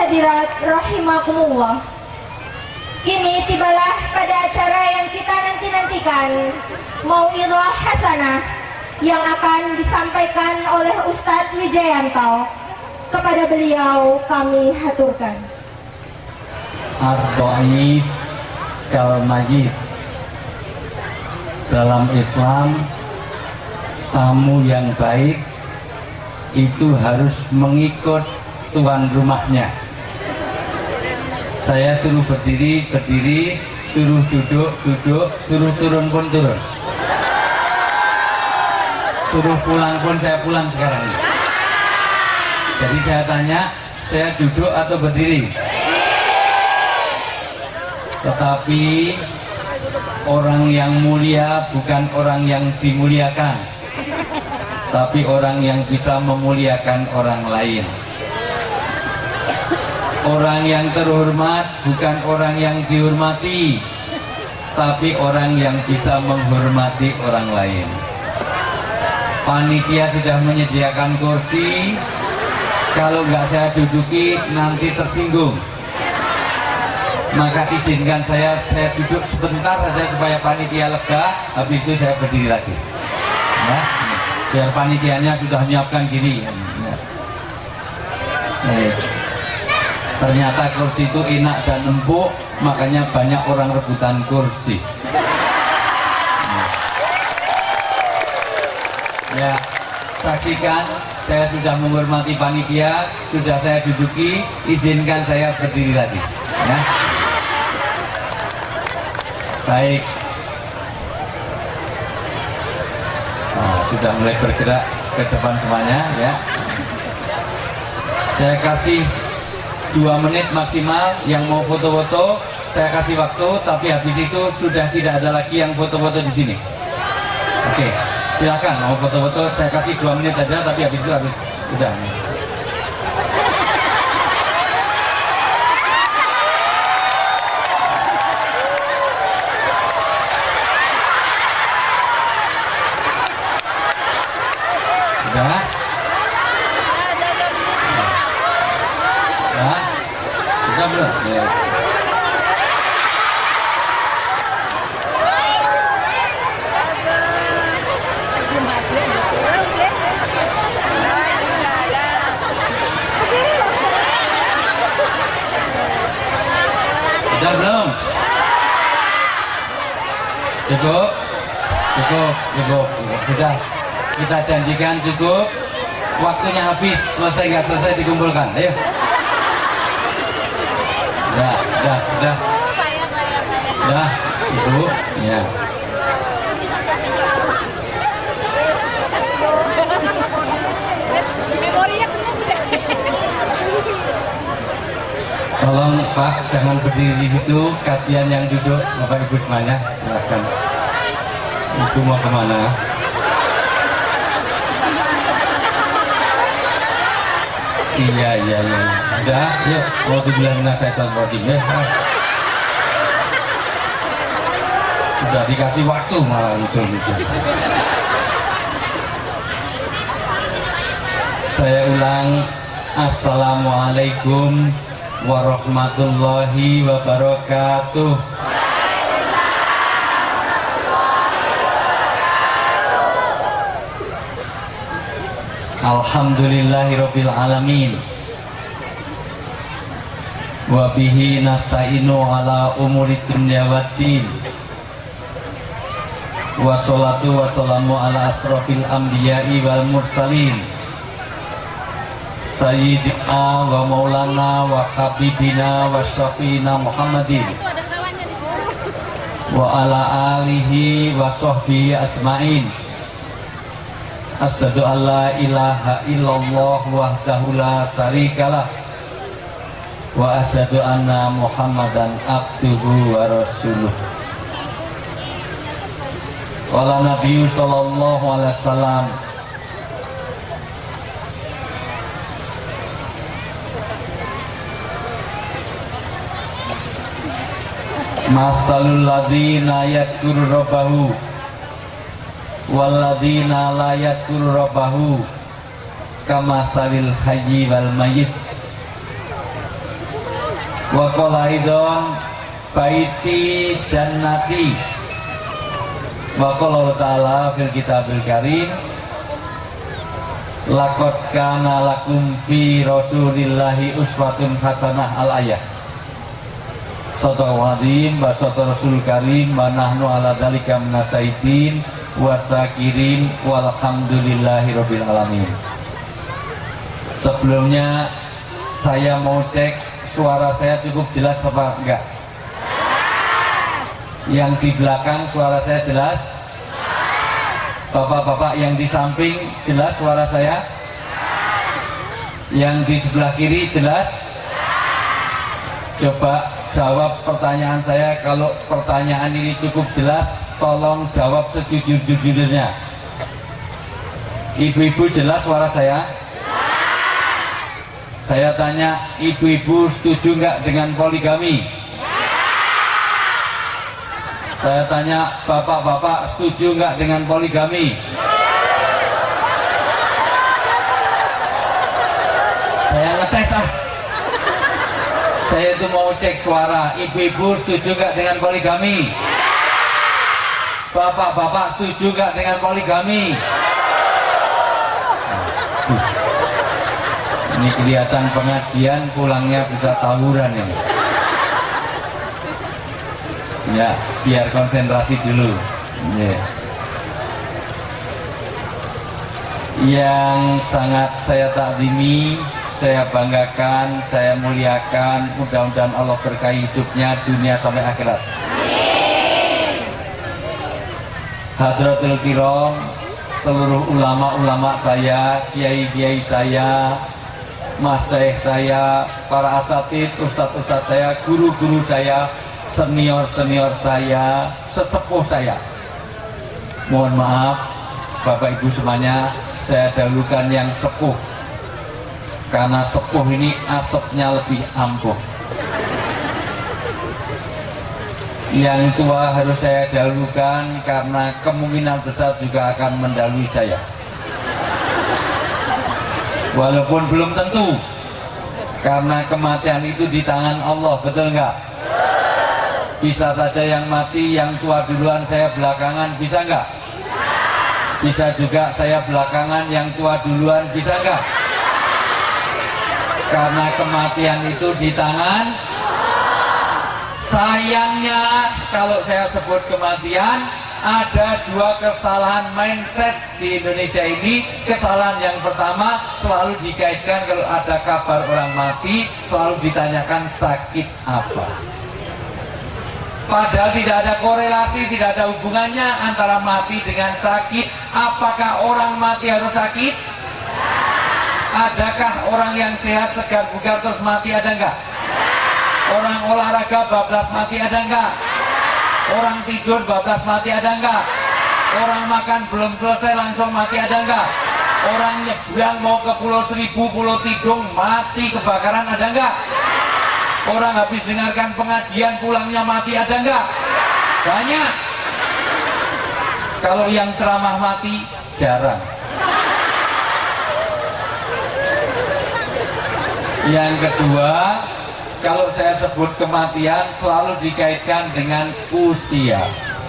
hadirat rahimakumullah, kini tibalah pada acara yang kita nanti-nantikan, Mau'idhah Hasanah yang akan disampaikan oleh Ustadz Wijayanto. Kepada beliau kami haturkan. Ad-Dhaif kal Majid. Dalam Islam, tamu yang baik itu harus mengikut tuan rumahnya. Saya suruh berdiri, berdiri, suruh duduk, duduk, suruh turun pun turun, suruh pulang pun saya pulang sekarang ini. Jadi saya tanya, saya duduk atau berdiri? Tetapi orang yang mulia bukan orang yang dimuliakan, tapi orang yang bisa memuliakan orang lain. Orang yang terhormat bukan orang yang dihormati, tapi orang yang bisa menghormati orang lain. Panitia sudah menyediakan kursi, kalau nggak saya duduki nanti tersinggung. Maka izinkan saya duduk sebentar saja supaya panitia lega, habis itu saya berdiri lagi. Ya, biar panitianya sudah menyiapkan gini. Ternyata kursi itu enak dan empuk, makanya banyak orang rebutan kursi. Ya, saksikan, saya sudah menghormati panitia, sudah saya duduki, izinkan saya berdiri lagi. Ya. Baik. Nah, sudah mulai bergerak ke depan semuanya, ya. Saya kasih 2 menit maksimal. Yang mau foto-foto saya kasih waktu, tapi habis itu sudah tidak ada lagi yang foto-foto di sini. Oke, silakan mau foto-foto saya kasih 2 menit aja, tapi habis itu sudah. Sudah? Ya? Sudah belum? Ya. Sudah belum? Cukup? Cukup. Sudah. Kita janjikan cukup. Waktunya habis, selesai nggak selesai dikumpulkan. Ayo. Sudah. Ibu. Ya. Tolong Pak, jangan berdiri di situ, kasihan yang duduk. Bapak Ibu semuanya, silakan. Ibu mau kemana? Iya. Udah, yuk. Mau dibilang nasihat rojim ya. Udah dikasih waktu malah lucu. Saya ulang. Assalamualaikum warahmatullahi wabarakatuh. Alhamdulillahirabbil alamin. Wa bihi nasta'inu ala umurid dunya waddin. Wassalatu wassalamu ala asrofil anbiya'i wal mursalin, sayyidina wa maulana wa habibina wa syafiina Muhammadin wa ala alihi wa sahbihi asma'in. Asyhadu an la ilaha illallah wahdahu la syarikalah wa asyhadu anna Muhammadan abduhu wa rasuluh. Qala Nabi sallallahu alaihi wasallam, masalul ladzina yadhkuru rabbahu walladzina la yadhkuru rabbahu kamasalil hayyi wal mayyit. Wa qala aidan baiti jannati. Wa qala ta'ala fil kitabil karim laqad kana lakum fi rasulillahi uswatun hasanah al-ayah. Sadaqallahul azim wa sadaqa rasul karim wa nahnu ala dzalika minasyaitin wasakirin walhamdulillahi rabbil alamin. Sebelumnya saya mau cek suara saya cukup jelas apa enggak? Yang di belakang suara saya jelas? Bapak-bapak yang di samping jelas suara saya? Yang di sebelah kiri jelas? Coba jawab pertanyaan saya. Kalau pertanyaan ini cukup jelas, tolong jawab sejujur-jujurnya. Ibu-ibu jelas suara saya? Saya tanya, ibu-ibu setuju nggak dengan poligami? Saya tanya, bapak-bapak setuju nggak dengan poligami? Saya ngetes ah. Saya itu mau cek suara. Ibu-ibu setuju nggak dengan poligami? Bapak-bapak setuju nggak dengan poligami? Ini kelihatan pengajian, pulangnya bisa tawuran ini. Ya, biar konsentrasi dulu. Ya. Yang sangat saya takzimi, saya banggakan, saya muliakan, mudah-mudahan Allah berkahi hidupnya dunia sampai akhirat. Hadratul Kiram, seluruh ulama-ulama saya, kiai-kiai saya, masyaikh saya, para asatid, ustadz-ustadz saya, guru-guru saya, senior-senior saya, sesepuh saya. Mohon maaf, Bapak Ibu semuanya, saya dahulukan yang sepuh. Karena sepuh ini asapnya lebih ampuh. Yang tua harus saya dahulukan karena kemungkinan besar juga akan mendahului saya. Walaupun belum tentu, karena kematian itu di tangan Allah, betul nggak? Bisa saja yang mati, yang tua duluan, saya belakangan, bisa nggak? Bisa juga saya belakangan, yang tua duluan, bisa nggak? Karena kematian itu di tangan. Sayangnya kalau saya sebut kematian, ada dua kesalahan mindset di Indonesia ini. Kesalahan yang pertama, selalu dikaitkan kalau ada kabar orang mati, selalu ditanyakan sakit apa. Padahal tidak ada korelasi, tidak ada hubungannya antara mati dengan sakit. Apakah orang mati harus sakit? Adakah orang yang sehat, segar, bugar terus mati, ada enggak? Orang olahraga bablas mati, ada enggak? Orang tidur bablas mati, ada enggak? Orang makan belum selesai langsung mati, ada enggak? Orang nyebrang mau ke Pulau Seribu, Pulau Tidung, mati kebakaran, ada enggak? Orang habis dengarkan pengajian pulangnya mati, ada enggak? Banyak. Kalau yang ceramah mati jarang. Yang kedua, kalau saya sebut kematian selalu dikaitkan dengan usia.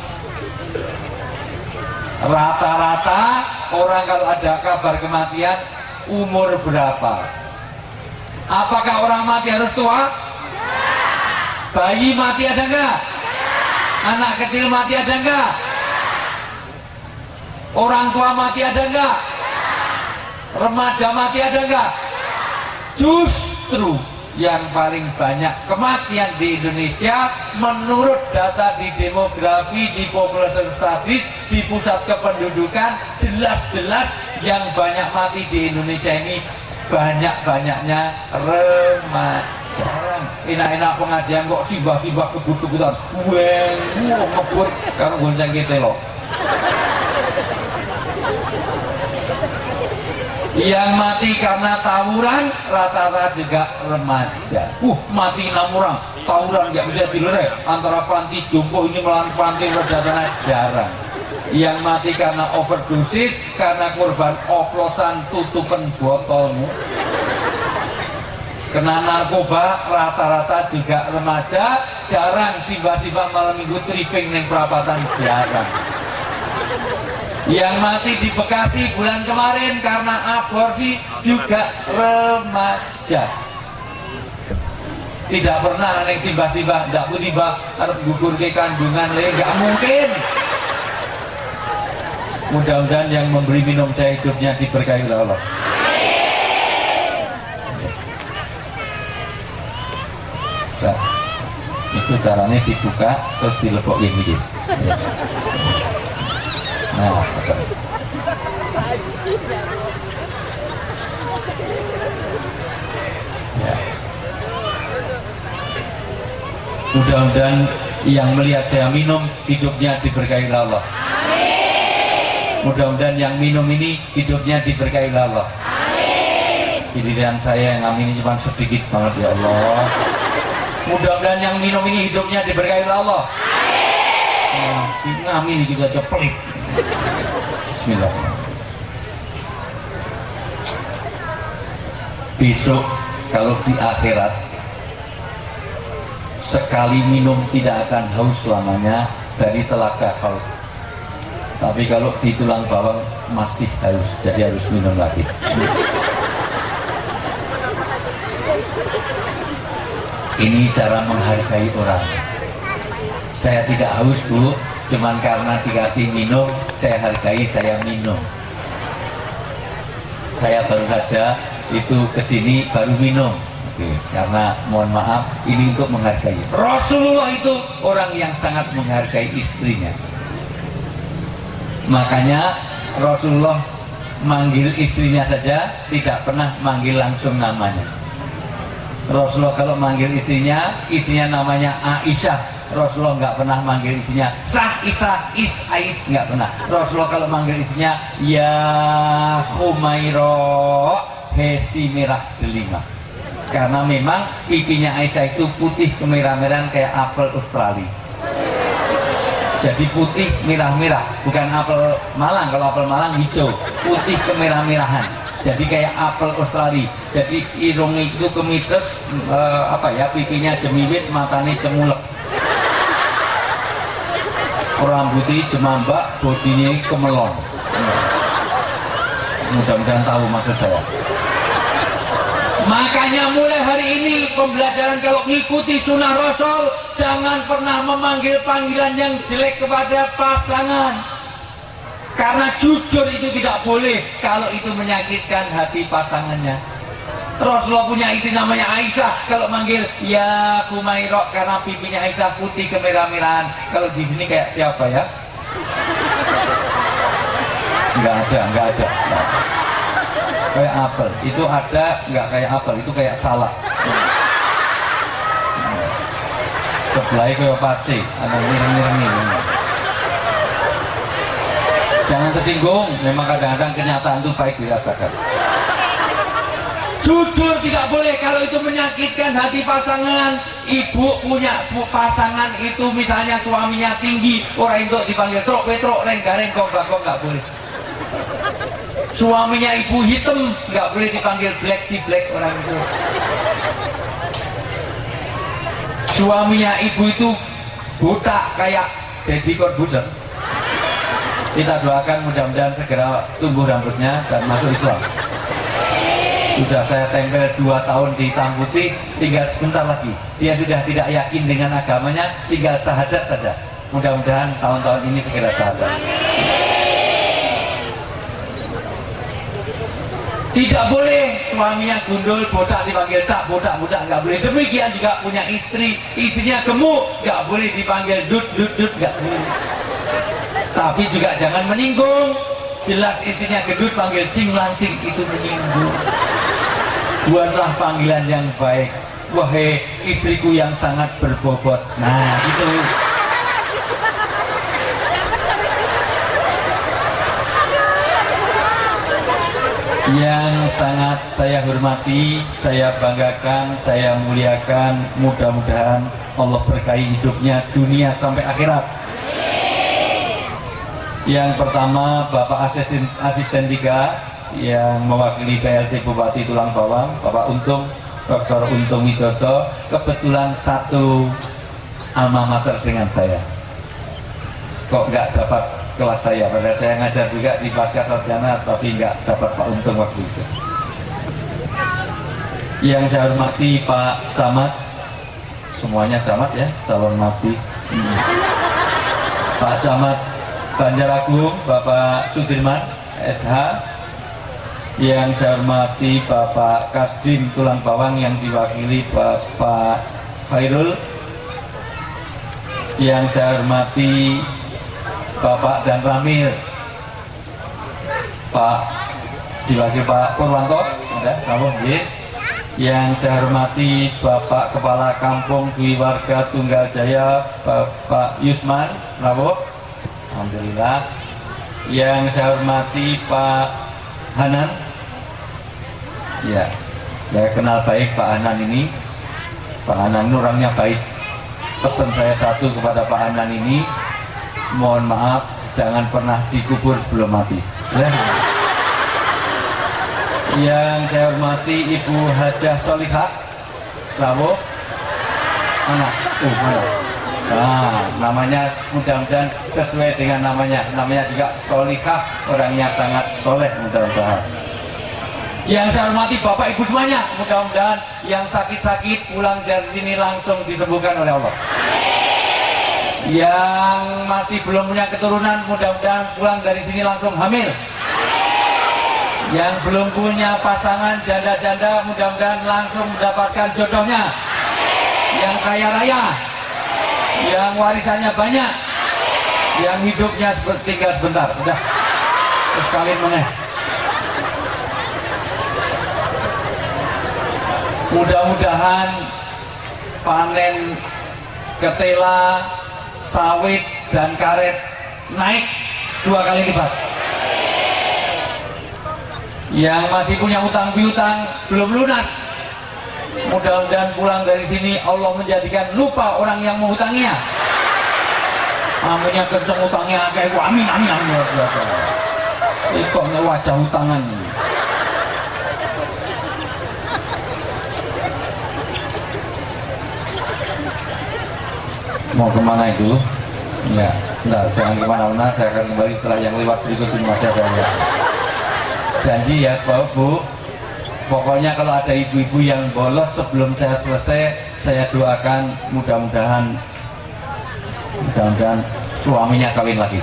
Rata-rata orang kalau ada kabar kematian umur berapa? Apakah orang mati harus tua? Bayi mati ada enggak? Anak kecil mati ada enggak? Orang tua mati ada enggak? Remaja mati ada enggak? Justru yang paling banyak kematian di Indonesia menurut data di demografi, di population studies, di pusat kependudukan, jelas-jelas yang banyak mati di Indonesia ini banyak-banyaknya remaja. Enak-enak pengajian kok sibah-sibah kebut-kebutan, ngebut karena gonceng kita loh. Yang mati karena tawuran rata-rata juga remaja. Mati 6 orang, tawuran nggak bisa dilerai antara panti jompo ini melawan panti Redasana, jarang. Yang mati karena overdosis, karena korban oplosan tutupan botolmu. kena narkoba rata-rata juga remaja, jarang simbah-simbah malam minggu tripping neng perapatan, jarang. Yang mati di Bekasi bulan kemarin karena aborsi juga remaja. Tidak pernah neng simbah-simbah ndak pun tiba harus gugur ke kandungan le, nggak mungkin. Mudah-mudahan yang memberi minum saya hidupnya diberkahi oleh Allah. Nah, itu caranya dibuka terus dilepok gini. Nah, betul. Ya. Mudah-mudahan yang melihat saya minum hidupnya diberkahi oleh Allah. Mudah-mudahan yang minum ini hidupnya diberkahi oleh Allah. Giliran saya yang amin cuma sedikit banget ya Allah. Mudah-mudahan yang minum ini hidupnya diberkahi oleh Allah. Ngamin juga ceplik. Bismillah. Besok kalau di akhirat sekali minum tidak akan haus selamanya dari telaga khalq. Tapi kalau di tulang bawang masih haus, jadi harus minum lagi. Ini cara menghargai orang. Saya tidak haus Bu, cuman karena dikasih minum saya hargai, saya minum. Saya baru saja itu kesini baru minum. Oke, karena mohon maaf ini untuk menghargai. Rasulullah itu orang yang sangat menghargai istrinya. Makanya Rasulullah manggil istrinya saja tidak pernah manggil langsung namanya. Rasulullah kalau manggil istrinya namanya Aisyah. Rasulullah nggak pernah manggil istrinya Sah Isah Is Ais, nggak pernah. Rasulullah kalau manggil istrinya Ya Khumairo Hesi Merah Delima. Karena memang pipinya Aisyah itu putih kemerah-merahan kayak apel Australia. Jadi putih merah-merah, bukan apel Malang. Kalau apel Malang hijau, putih kemerah-merahan. Jadi kayak apel Australia. Jadi irungnya itu kemites, pipinya jemiwit, matanya cemulek. Rambutnya jemambak, bodinya kemelon. Mudah-mudahan tahu maksud saya. Makanya mulai hari ini pembelajaran kalau mengikuti sunnah Rasul, jangan pernah memanggil panggilan yang jelek kepada pasangan. Karena jujur itu tidak boleh kalau itu menyakitkan hati pasangannya. Rasulullah punya istri namanya Aisyah, kalau manggil Ya Kumairok karena pipinya Aisyah putih kemerah-merahan. Kalau di sini kayak siapa ya? Nggak ada. Kayak apel, itu ada nggak kayak apel, itu kayak salak. Sebelahnya kayak pace, ada mireng-mireng. Jangan tersinggung, memang kadang-kadang kenyataan itu baik dirasakan. Jujur tidak boleh kalau itu menyakitkan hati pasangan. Ibu punya pasangan itu misalnya suaminya tinggi, orang itu dipanggil trok petrok reng-gareng kok nggak boleh. Suaminya ibu hitam nggak boleh dipanggil black si black orang itu. Suaminya ibu itu botak kayak Deddy Corbuzier. Kita doakan mudah-mudahan segera tumbuh rambutnya dan masuk Islam. Sudah saya tempel 2 tahun di hitam putih, tinggal sebentar lagi dia sudah tidak yakin dengan agamanya, tinggal syahadat saja. Mudah-mudahan tahun-tahun ini segera syahadat. Tidak boleh suaminya gundul botak dipanggil tak botak nggak boleh. Demikian juga punya istri, istrinya gemuk nggak boleh dipanggil dut nggak boleh. Tapi juga jangan menyinggung. Jelas istrinya gendut panggil sing langsing, itu menyinggung. Buatlah panggilan yang baik. Wahai istriku yang sangat berbobot. Nah itu. Yang sangat saya hormati, saya banggakan, saya muliakan. Mudah-mudahan Allah berkahi hidupnya dunia sampai akhirat. Yang pertama Bapak asisten 3 yang mewakili PLT Bupati Tulang Bawang, Bapak Untung. Dr. Untung Widodo, kebetulan satu alma mater dengan saya. Kok nggak dapat kelas saya, padahal saya ngajar juga di Pasca Sarjana, tapi nggak dapat Pak Untung waktu itu. Yang saya hormati Pak Camat, semuanya camat ya, calon napi. Pak Camat Banjaragung, Bapak Sudirman, SH. Yang saya hormati Bapak Kasdim Tulang Bawang yang diwakili Bapak Khairul. Yang saya hormati Bapak Dan Ramil, Pak diwakili Pak Purwanto, ada, kamu ya. Yang saya hormati Bapak Kepala Kampung Dwi Warga Tunggal Jaya, Bapak Yusman, bravo, alhamdulillah. Yang saya hormati Pak Hanan, ya, saya kenal baik Pak Hanan ini. Pak Hanan ini orangnya baik. Pesan saya satu kepada Pak Hanan ini, mohon maaf, jangan pernah dikubur sebelum mati. Ya. Yang saya hormati Ibu Hajah Solihah, bravo. Mana? Mana? Nah, namanya mudah-mudahan sesuai dengan namanya. Namanya juga Solihah, orangnya sangat soleh mudah-mudahan. Yang saya hormati Bapak Ibu semuanya, mudah-mudahan yang sakit-sakit pulang dari sini langsung disembuhkan oleh Allah. Yang masih belum punya keturunan, mudah-mudahan pulang dari sini langsung hamil. Yang belum punya pasangan janda-janda, mudah-mudahan langsung mendapatkan jodohnya. Yang kaya raya, yang warisannya banyak, yang hidupnya tinggal sebentar, udah terus kawin meneh. Mudah-mudahan panen ketela, sawit dan karet naik 2 kali lipat. Yang masih punya utang piutang belum lunas, mudah-mudahan pulang dari sini Allah menjadikan lupa orang yang menghutanginya. Aminnya kenceng utangnya kayak gua, amin amin amin. Itu wajah hutangan. Mau kemana itu? Ya, enggak, jangan kemana-mana. Saya akan kembali setelah yang lewat berikut ini masih ada ya. Janji ya Bapak Bu, pokoknya kalau ada ibu-ibu yang bolos sebelum saya selesai, saya doakan mudah-mudahan suaminya kawin lagi.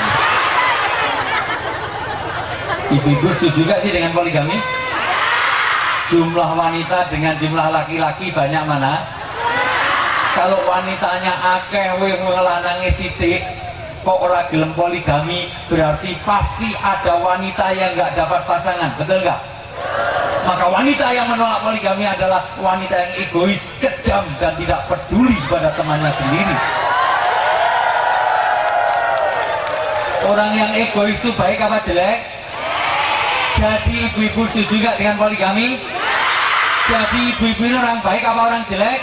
Ibu-ibu setuju gak sih dengan poligami? Jumlah wanita dengan jumlah laki-laki banyak mana? Kalau wanitanya akeh ngelanangi sithik kok ora gelem poligami, berarti pasti ada wanita yang nggak dapat pasangan, betul nggak? Maka wanita yang menolak poligami adalah wanita yang egois, kejam, dan tidak peduli pada temannya sendiri. Orang yang egois itu baik apa jelek? Jadi ibu-ibu setuju nggak dengan poligami? Jadi ibu-ibu ini orang baik apa orang jelek?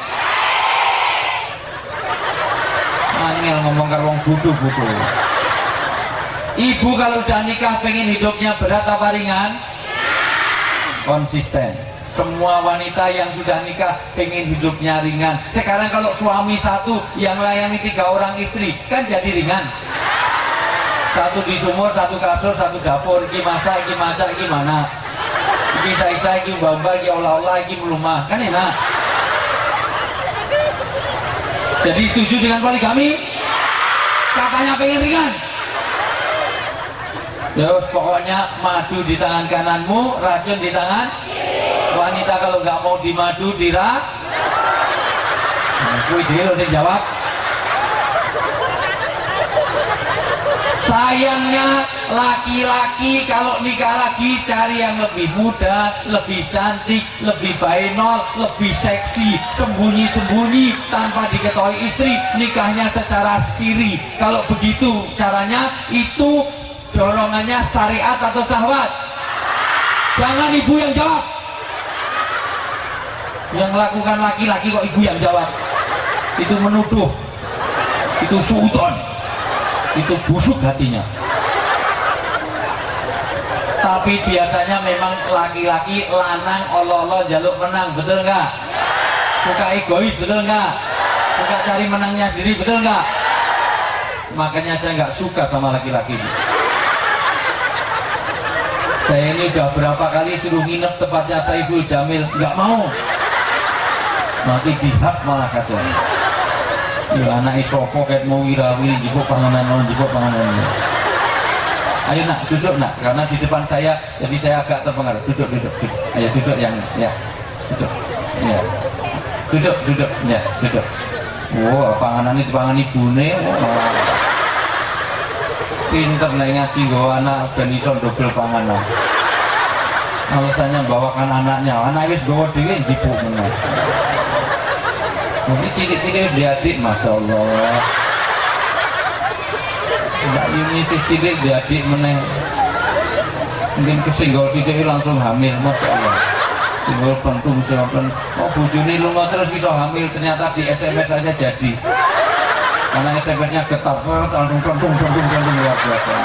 Angel ngomong ke wong butuh. Ibu kalau udah nikah pengen hidupnya berat apa ringan? Konsisten. Semua wanita yang sudah nikah pengen hidupnya ringan. Sekarang kalau suami satu yang layani 3 orang istri, kan jadi ringan. Satu di sumur, satu kasur, satu dapur. Iki masak, iki masak, iki mana? Iki isa-isa, iki mbak-mbak, iki olah-olah, iki melumah. Kan enak. Jadi setuju dengan poligami? Katanya pengen ringan. Terus pokoknya madu di tangan kananmu, racun di tangan. Wanita kalau nggak mau dimadu dira. Kuwi dhewe sing jawab. Sayangnya laki-laki kalau nikah lagi cari yang lebih muda, lebih cantik, lebih bainol, lebih seksi, sembunyi-sembunyi tanpa diketahui istri, nikahnya secara siri. Kalau begitu caranya, itu dorongannya syariat atau syahwat? Jangan ibu yang jawab. Yang lakukan laki-laki kok ibu yang jawab? Itu menuduh, itu suudon, itu busuk hatinya. Tapi biasanya memang laki-laki lanang olo-olo jaluk menang, betul nggak? Suka egois, betul nggak? Suka cari menangnya sendiri, betul nggak? Makanya saya nggak suka sama laki-laki. Saya ini udah berapa kali suruh nginep tempatnya Saiful Jamil, nggak mau. Nanti dihak malah kacau. Ya anak isopo kayak mau wirawiri jipuk panganan, jipuk panganan. Ayo nak, duduk nak, karena di depan saya, jadi saya agak terpengaruh. Duduk. Ayo duduk yang, ya, duduk, ya, duduk, ya, duduk. Wow, panganan ini pangan ibune, pinter nih ngaji bawa anak dan iso double panganan. Alasannya bawakan anaknya, anak wis bawa dewe jipuk meneh. Ini cilik-cilik diadik, masya Allah. Mbak ini si cilik diadik meneh. Mungkin kesinggol sidik langsung hamil, masya Allah. Singgol pentung siapa? Oh bujuni lunga terus bisa hamil, ternyata di SMS saja jadi. Karena SMS-nya getap, langsung pentung luar biasa.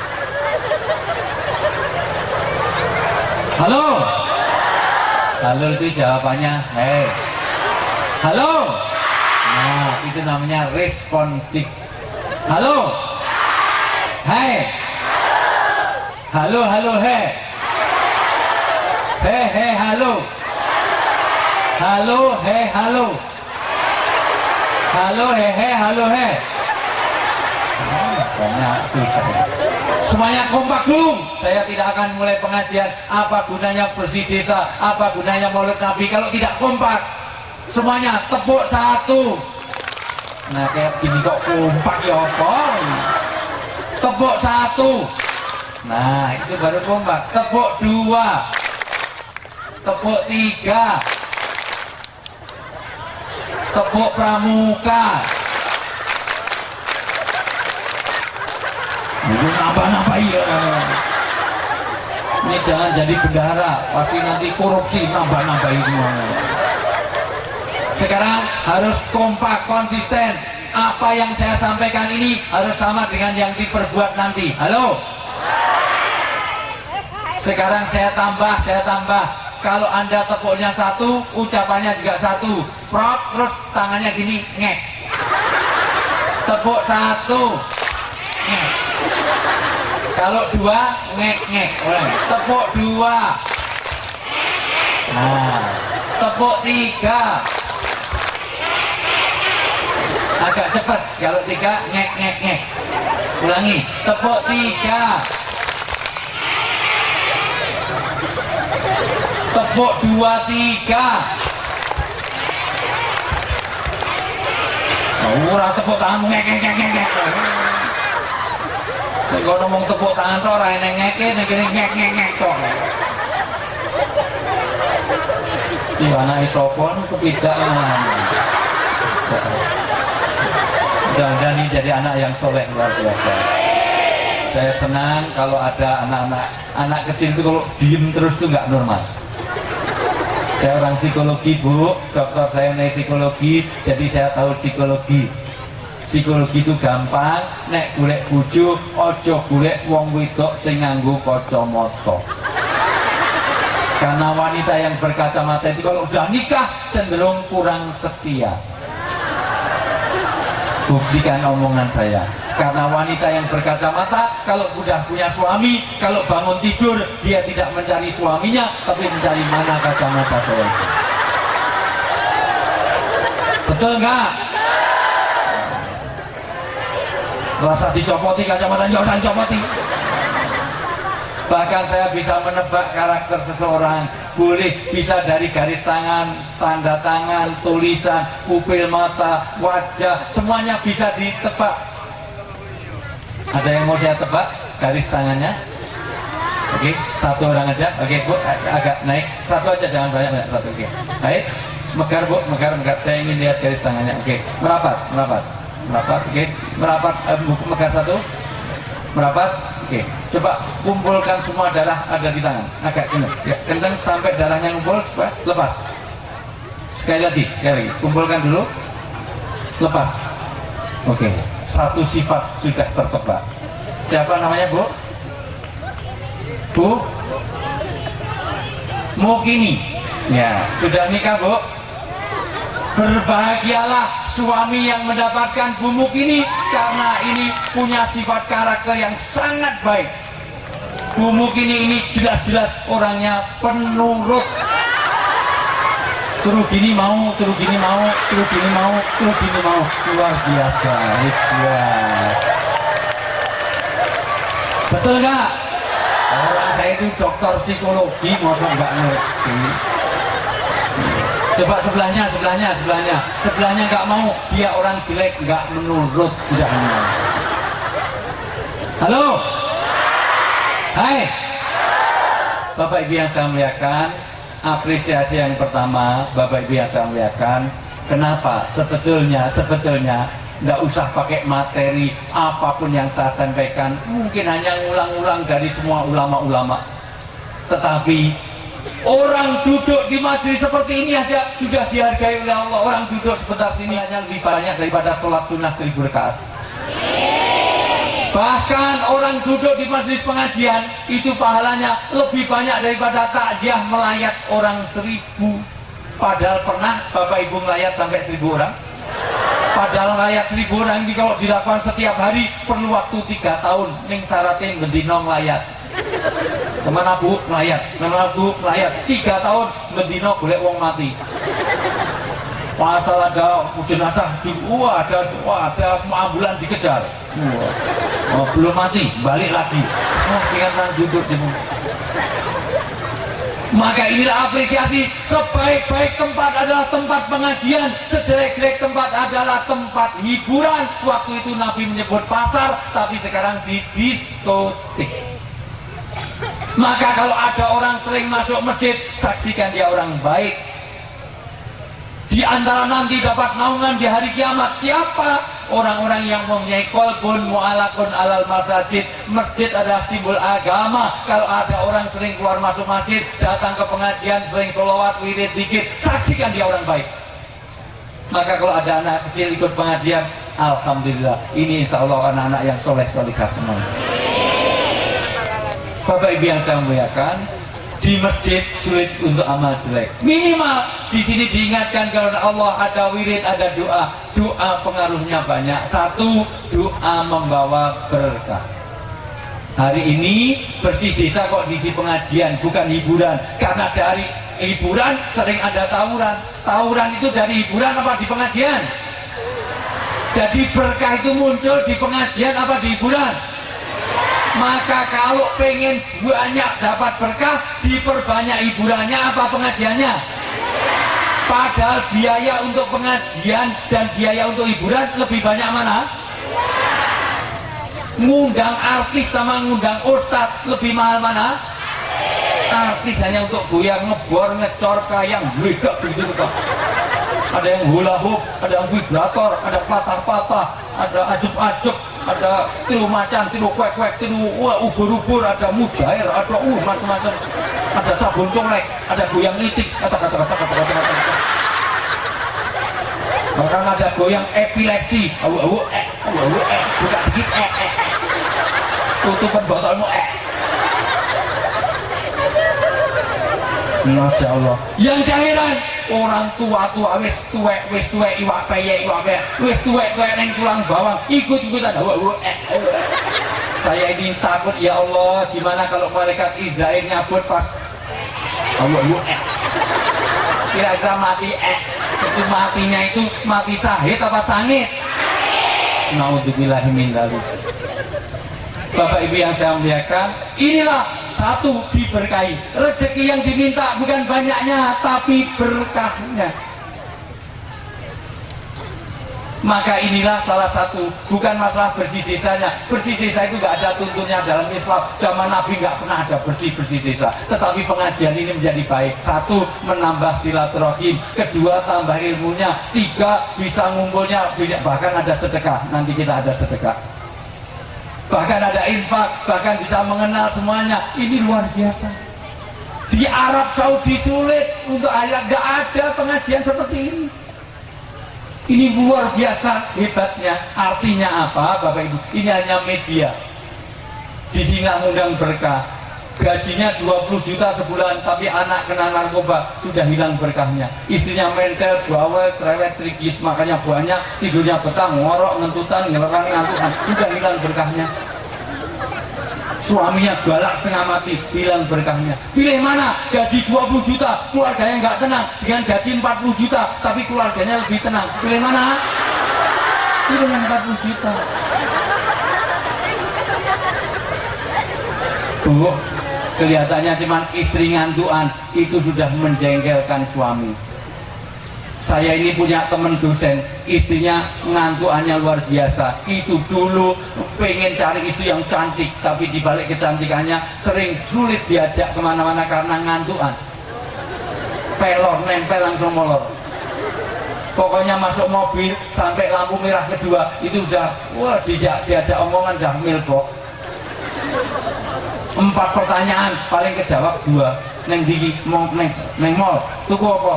Halo, halo itu jawabannya, hei. Halo. Nah, itu namanya responsif. Halo. Hai. Halo, hei. Hei, halo. Halo, halo. Halo, halo, banyak susah. Semuanya kompak dulu. Saya tidak akan mulai pengajian. Apa gunanya bersih desa? Apa gunanya maulid Nabi kalau tidak kompak? Semuanya tepuk satu. Nah kayak gini kok kompak ya apa? Tepuk satu. Nah itu baru kompak. Tepuk dua. Tepuk tiga. Tepuk pramuka. Itu nambah-nambah ya. Ini jangan jadi bendahara, pasti nanti korupsi nambah-nambahin semuanya. Sekarang harus kompak, konsisten. Apa yang saya sampaikan ini harus sama dengan yang diperbuat nanti. Halo? Sekarang saya tambah. Kalau Anda tepuknya satu, ucapannya juga satu. Prot, terus tangannya gini, ngek. Tepuk satu, ngek. Kalau dua, ngek. Tepuk dua. Nah, tepuk tiga. Agak cepat. Kalau tiga, ngek. Ulangi. Tepuk tiga. Tepuk dua, tiga. Ora tepuk tangan ngek. Kalau ngomong tepuk tangan tuh orang yang ngek kok. Di mana isopon kepidak dan ini jadi anak yang soleh luar biasa. Saya senang kalau ada anak kecil itu kalau diem terus tuh nggak normal. Saya orang psikologi bu, dokter saya nih psikologi, jadi saya tahu psikologi. Psikologi itu gampang, nek golek bojo ojo golek wong wedok sing nganggo kacamata. Karena wanita yang berkacamata itu kalau udah nikah cenderung kurang setia. Buktikan omongan saya. Karena wanita yang berkacamata kalau udah punya suami, kalau bangun tidur dia tidak mencari suaminya, tapi mencari mana kacamata saya. Betul nggak? Rasa dicopoti kacamata, nggak usah dicopoti. Bahkan saya bisa menebak karakter seseorang. Boleh bisa dari garis tangan, tanda tangan, tulisan, pupil mata, wajah, semuanya bisa ditebak. Ada yang mau saya tebak garis tangannya? Oke, satu orang aja. Oke bu, agak naik. Satu aja, jangan banyak. Satu, oke. Baik, megar bu, megar. Saya ingin lihat garis tangannya. Oke, merapat. Oke, merapat. Megar satu, merapat. Oke, coba kumpulkan semua darah ada di tangan. Agak kencang, ya, kencang sampai darahnya ngumpul. Lepas. Sekali lagi. Kumpulkan dulu. Lepas. Oke, satu sifat sudah tertebak. Siapa namanya bu? Bu Mukini, ya sudah nikah Bu? Berbahagialah suami yang mendapatkan Bu Mukini, karena ini punya sifat karakter yang sangat baik. Bu Mukini ini jelas-jelas orangnya penurut. Suruh gini mau, suruh gini mau, suruh gini mau, suruh gini mau. Luar biasa. Ya. Betul nggak? Orang saya itu dokter psikologi, masa nggak ngerti. Coba sebelahnya nggak mau, dia orang jelek, nggak menurut, tidak mau. Halo, hai, Bapak Ibu yang saya muliakan, apresiasi yang pertama, Bapak Ibu yang saya muliakan, kenapa? Sebetulnya nggak usah pakai materi apapun yang saya sampaikan, mungkin hanya ngulang-ulang dari semua ulama-ulama, tetapi orang duduk di majelis seperti ini aja sudah dihargai oleh Allah. Orang duduk sebentar sini hanya lebih banyak daripada sholat sunnah 1000 rakaat. Bahkan orang duduk di majelis pengajian itu pahalanya lebih banyak daripada takziah melayat orang 1000. Padahal pernah Bapak Ibu melayat sampai 1000 orang. Padahal melayat 1000 orang ini kalau dilakukan setiap hari perlu waktu 3 tahun. Ning syaratnya mendino melayat. Kemana Bu? Melayat. Kemana Bu? Melayat. 3 tahun mendino boleh wong mati. Pasal ada jenazah di ada ambulan dikejar. Belum mati, balik lagi. Tinggal duduk di sini. Maka inilah apresiasi. Sebaik-baik tempat adalah tempat pengajian, sejelek-jelek tempat adalah tempat hiburan. Waktu itu Nabi menyebut pasar, tapi sekarang di diskotik. Maka kalau ada orang sering masuk masjid, saksikan dia orang baik. Di antara nanti dapat naungan di hari kiamat siapa? Orang-orang yang mempunyai qalbun mu'alakun alal masajid. Masjid adalah simbol agama. Kalau ada orang sering keluar masuk masjid, datang ke pengajian, sering sholawat, wirid, dzikir, saksikan dia orang baik. Maka kalau ada anak kecil ikut pengajian, alhamdulillah, ini insya Allah anak-anak yang soleh-solihah semua. Bapak Ibu yang saya muliakan, di masjid sulit untuk amal jelek. Minimal di sini diingatkan kalau Allah ada wirid, ada doa. Doa pengaruhnya banyak. Satu, doa membawa berkah. Hari ini bersih desa kok diisi pengajian, bukan hiburan. Karena dari hiburan sering ada tawuran. Tawuran itu dari hiburan apa di pengajian? Jadi berkah itu muncul di pengajian apa di hiburan? Maka kalau pengen banyak dapat berkah, diperbanyak hiburannya apa pengajiannya? Padahal biaya untuk pengajian dan biaya untuk hiburan lebih banyak mana? Ngundang artis sama ngundang ustadz lebih mahal mana? Artis hanya untuk goyang, ngebor, ngecor, kayang, belegak begitu kok. Ada yang hula hoop, ada yang vibrator, ada patah-patah, ada ajup-ajup, ada tiru macan, tiru kuek-kuek, tiru ubur-ubur, ada mujair, ada macam-macam, ada sabun colek, ada goyang itik, kata-kata. Bahkan ada goyang epilepsi, buka dikit, tutupan botolmu, Masya Allah. Yang saya heran, orang tua-tua wis tuwek iwak peye, wis tuwek neng tulang bawang ikut-ikutan. Saya ini takut, ya Allah, gimana kalau malaikat Israel nyabut pas kira-kira mati itu matinya itu mati sahid apa sangit? Naudzubillahi min dzalik. Bapak Ibu yang saya muliakan, inilah satu, diberkahi. Rezeki yang diminta bukan banyaknya, tapi berkahnya. Maka inilah salah satu, bukan masalah bersih desanya. Bersih desa itu nggak ada tuntunnya dalam Islam. Zaman Nabi nggak pernah ada bersih-bersih desa. Tetapi pengajian ini menjadi baik. Satu, menambah silaturahim. Kedua, tambah ilmunya. Tiga, bisa ngumpulnya. Bahkan ada sedekah. Nanti kita ada sedekah. Bahkan ada infak, bahkan bisa mengenal semuanya. Ini luar biasa. Di Arab Saudi sulit untuk ayat, nggak ada pengajian seperti ini. Ini luar biasa hebatnya. Artinya apa, Bapak Ibu? Ini hanya media. Di sini ngundang berkah. gajinya 20 juta sebulan, tapi anak kena narkoba, sudah hilang berkahnya. Istrinya mentel, bawel, cerewet, trigis, makanya banyak, tidurnya petang, ngorok, ngentutan, ngelerang, ngantukan, sudah hilang berkahnya. Suaminya galak setengah mati, hilang berkahnya. Pilih mana? Gaji 20 juta, keluarganya nggak tenang, dengan gaji 40 juta, tapi keluarganya lebih tenang. Pilih mana? Pilih yang 40 juta. Bu, kelihatannya cuman istri ngantuan, itu sudah menjengkelkan suami. Saya ini punya teman dosen, istrinya ngantuannya luar biasa. Itu dulu pengen cari istri yang cantik, tapi dibalik kecantikannya sering sulit diajak kemana-mana karena ngantuan. Pelor, nempel langsung molor. Pokoknya masuk mobil sampai lampu merah kedua itu udah, wah, diajak omongan dah milbok. 4 pertanyaan paling kejawab 2. Neng digi neng mall tuku apa?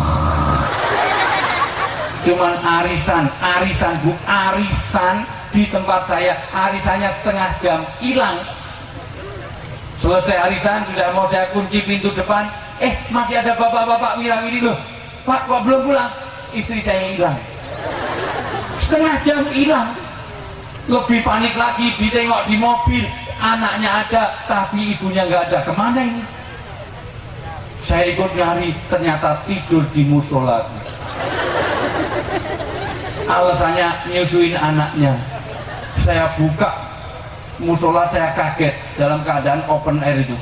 Cuman arisan Bu, arisan di tempat saya, arisannya setengah jam hilang. Selesai arisan sudah mau saya kunci pintu depan, masih ada bapak-bapak wirawiri loh. Pak, kok belum pulang? Istri saya hilang. Setengah jam hilang. Lebih panik lagi, ditengok di mobil, anaknya ada tapi ibunya nggak ada. Kemana ini? Saya ikut nyari, ternyata tidur di musola. Alasannya nyusuin anaknya. Saya buka musola, saya kaget dalam keadaan open air itu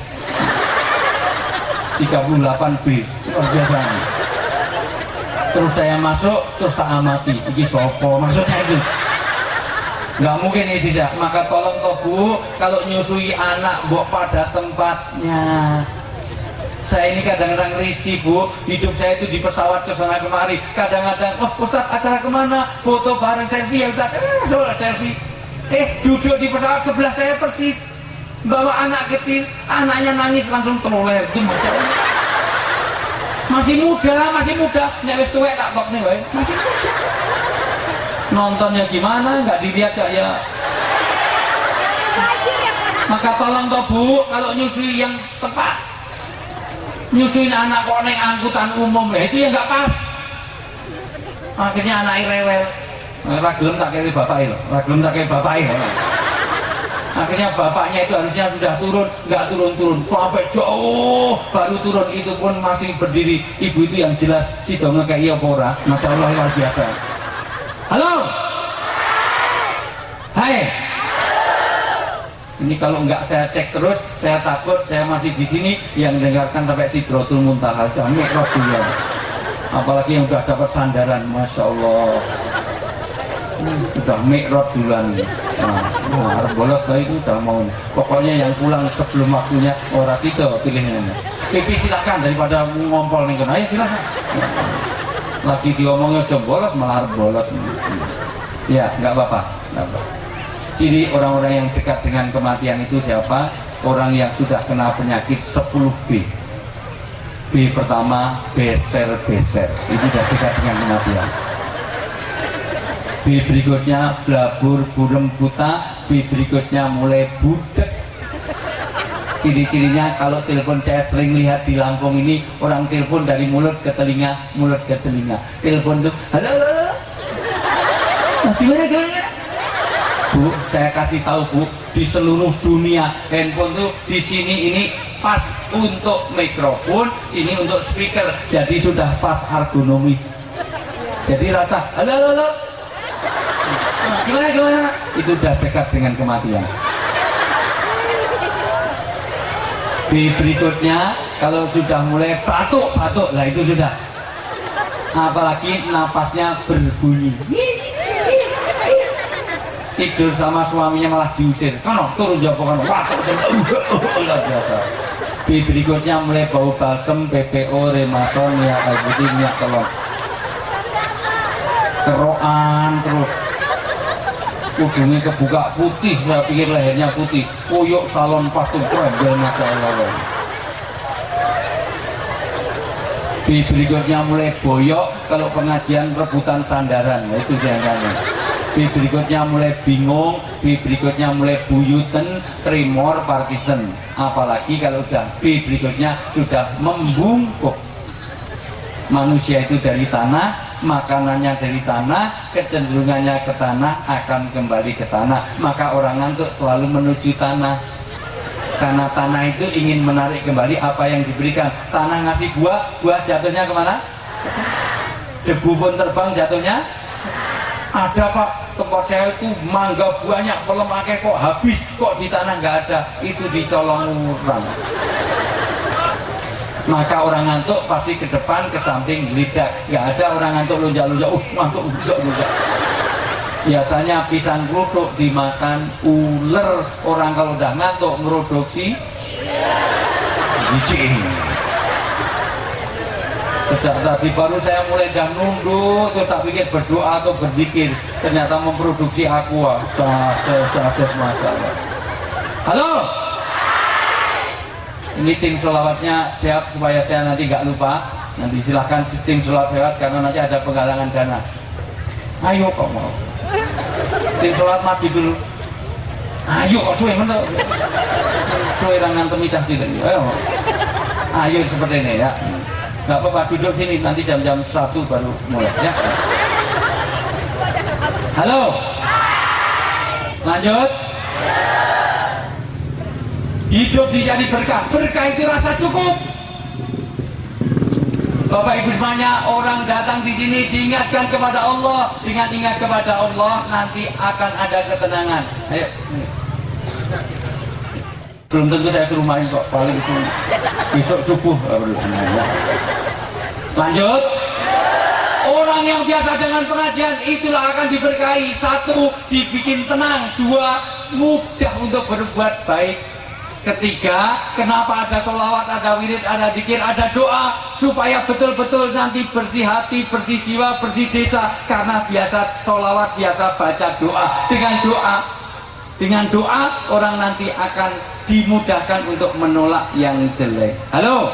38B, luar biasa. Terus saya masuk, terus tak amati, ini sopo maksudnya itu. Nggak mungkin ini tidak. Maka tolong toh Bu, kalau nyusui anak mbok pada tempatnya. Saya ini kadang-kadang risih Bu, hidup saya itu di pesawat ke sana kemari. Kadang-kadang, Ustadz acara kemana? Foto bareng selfie ya Ustadz, soal selfie. Duduk di pesawat sebelah saya persis, bawa anak kecil, anaknya nangis langsung teloler. Itu Masya Allah. Masih muda, nyawis tuwek tak kok nih, masih muda. Nontonnya gimana? Nggak dilihat gak ya? Maka tolong toh Bu, kalau nyusui yang tepat. Nyusuin anak kok neng angkutan umum itu ya nggak pas. Akhirnya anaknya rewel. Ragilem tak kayak bapak itu. Akhirnya bapaknya itu harusnya sudah turun, nggak turun sampai jauh baru turun, itu pun masih berdiri. Ibu itu yang jelas si dongeng kayak ora. Masya Allah, luar biasa. Halo, hai. Ini kalau nggak saya cek terus, saya takut saya masih di sini yang dengarkan sampai Sidratul Muntaha, sudah mikrot dulu. Apalagi yang sudah dapat sandaran, Masya Allah, sudah mikrot duluan. Nah, harus bolos saya itu udah mau. Pokoknya yang pulang sebelum waktunya ora situ pilihnya. Pipi silakan daripada ngompol nih, ayo silakan. Lagi diomongnya jam bolos malah harus bolos. Ya nggak apa-apa. Ciri orang-orang yang dekat dengan kematian itu siapa? Orang yang sudah kena penyakit 10B. B pertama, beser-beser, itu sudah dekat dengan kematian. B berikutnya blabur, burem, buta. B berikutnya mulai budek. Ciri-cirinya kalau telepon, saya sering lihat di Lampung ini, orang telepon dari mulut ke telinga, mulut ke telinga. Telepon tuh, halo, gimana? Bu, saya kasih tahu Bu, di seluruh dunia handphone tuh di sini ini pas untuk mikrofon, sini untuk speaker, jadi sudah pas ergonomis. Jadi rasa halo, gimana? Itu udah dekat dengan kematian. Di berikutnya kalau sudah mulai batuk, lah itu sudah. Apalagi napasnya berbunyi. Tidur sama suaminya malah diusir, kono turun jauh kono, waduh, luar biasa. Di berikutnya mulai bau balsem, PPO, remason, minyak kayu putih, minyak telur, kerokan terus, ujungnya kebuka putih, saya pikir lehernya putih, koyok salon parfum keren, Masya Allah. Di berikutnya mulai boyok kalau pengajian rebutan sandaran, itu jangan. B berikutnya mulai bingung, B berikutnya mulai buyuten, tremor, Parkinson. Apalagi kalau udah B berikutnya sudah membungkuk. Manusia itu dari tanah, makanannya dari tanah, kecenderungannya ke tanah, akan kembali ke tanah. Maka orang ngantuk selalu menuju tanah, karena tanah itu ingin menarik kembali apa yang diberikan. Tanah ngasih buah, buah jatuhnya kemana? Debu pun terbang, jatuhnya ada Pak, tempat saya itu mangga banyak, pelemake kok habis, kok di tanah nggak ada, itu dicolong orang. Maka orang ngantuk pasti ke depan, ke samping, gelidak. Nggak ada orang ngantuk lonjak-lonjak, ngantuk lonjak-lonjak. Biasanya pisang keruduk dimakan ular. Orang kalau udah ngantuk merodoksi biji. Sejak tadi baru saya mulai dah nunduk tuh, tak pikir berdoa atau berzikir, ternyata memproduksi aqua. Das masalah. Halo, ini tim sholawatnya siap supaya saya nanti nggak lupa. Nanti silahkan tim sholawat sehat karena nanti ada penggalangan dana. Ayo kok mau tim sholawat maju dulu. Ayo kok suwe mentok. Suwe rangan temidah tidak. Ayo seperti ini ya. Nggak apa-apa, duduk sini, nanti jam-jam 1 baru mulai ya. Halo, lanjut. Hidup dijadi berkah, berkah itu rasa cukup. Bapak Ibu semuanya, orang datang di sini diingatkan kepada Allah, ingat kepada Allah, nanti akan ada ketenangan. Ayo. Belum tentu saya suruh main kok, paling itu besok subuh. Lanjut. Orang yang biasa dengan pengajian itulah akan diberkahi. 1, dibikin tenang. 2, mudah untuk berbuat baik. 3, kenapa ada sholawat, ada wirid, ada zikir, ada doa, supaya betul-betul nanti bersih hati, bersih jiwa, bersih desa. Karena biasa sholawat, biasa baca doa. Dengan doa orang nanti akan dimudahkan untuk menolak yang jelek. Halo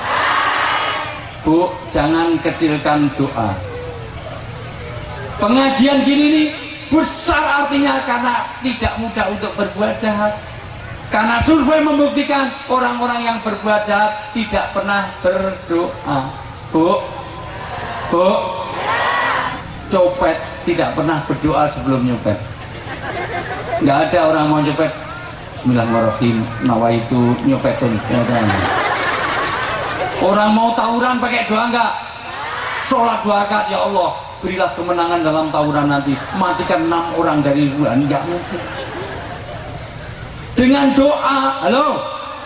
Bu, jangan kecilkan doa. Pengajian gini nih besar artinya, karena tidak mudah untuk berbuat jahat. Karena survei membuktikan orang-orang yang berbuat jahat tidak pernah berdoa. Bu, copet tidak pernah berdoa sebelum nyopet. Nggak ada orang mau nyopet Bismillahirrahmanirrahim, nawaitu nyopetun. Orang mau tawuran pakai doa enggak? Sholat 2 rakaat, ya Allah berilah kemenangan dalam tawuran nanti, matikan 6 orang dari bulan. Enggak mungkin. Dengan doa. Halo,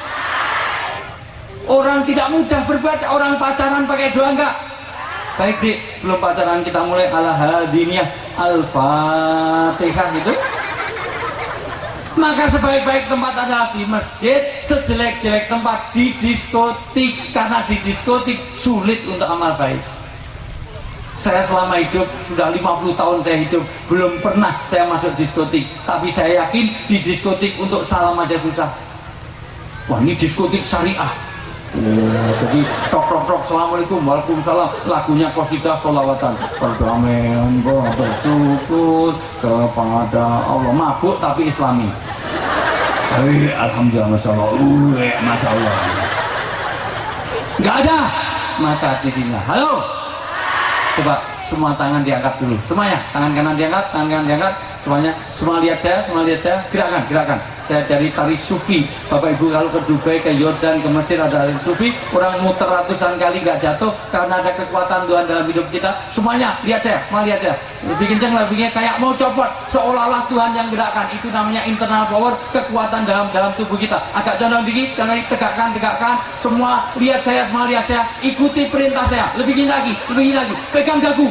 orang tidak mudah berbuat. Orang pacaran pakai doa enggak? Baik Dik, sebelum pacaran kita mulai ala hadiniyah Al-Fatihah itu. Maka sebaik-baik tempat adalah di masjid, sejelek-jelek tempat di diskotik. Karena di diskotik sulit untuk amal baik. Saya selama hidup, sudah 50 tahun saya hidup, belum pernah saya masuk diskotik. Tapi saya yakin di diskotik untuk salam aja susah. Wah, ini diskotik syariah. Jadi tok assalamualaikum, waalaikumsalam, lagunya qasidah sholawatan, perdamaian bersyukur kepada Allah. Mabuk tapi islami. Alhamdulillah, masya Allah, masya Allah. Nggak ada. Maka di sini. Halo, coba semua tangan diangkat dulu, semuanya tangan kanan diangkat, tangan kanan diangkat, semuanya, semua lihat saya, gerakan. Saya dari tari sufi. Bapak Ibu kalau ke Dubai, ke Yordan, ke Mesir ada tari sufi, orang muter ratusan kali nggak jatuh karena ada kekuatan Tuhan dalam hidup kita. Semuanya lihat saya, semua lihat saya, lebih kenceng, lebih kayak mau copot, seolah-olah Tuhan yang gerakkan. Itu namanya internal power, kekuatan dalam tubuh kita. Agak condong dikit, karena tegakkan, semua lihat saya, ikuti perintah saya, lebih gini lagi, pegang dagu,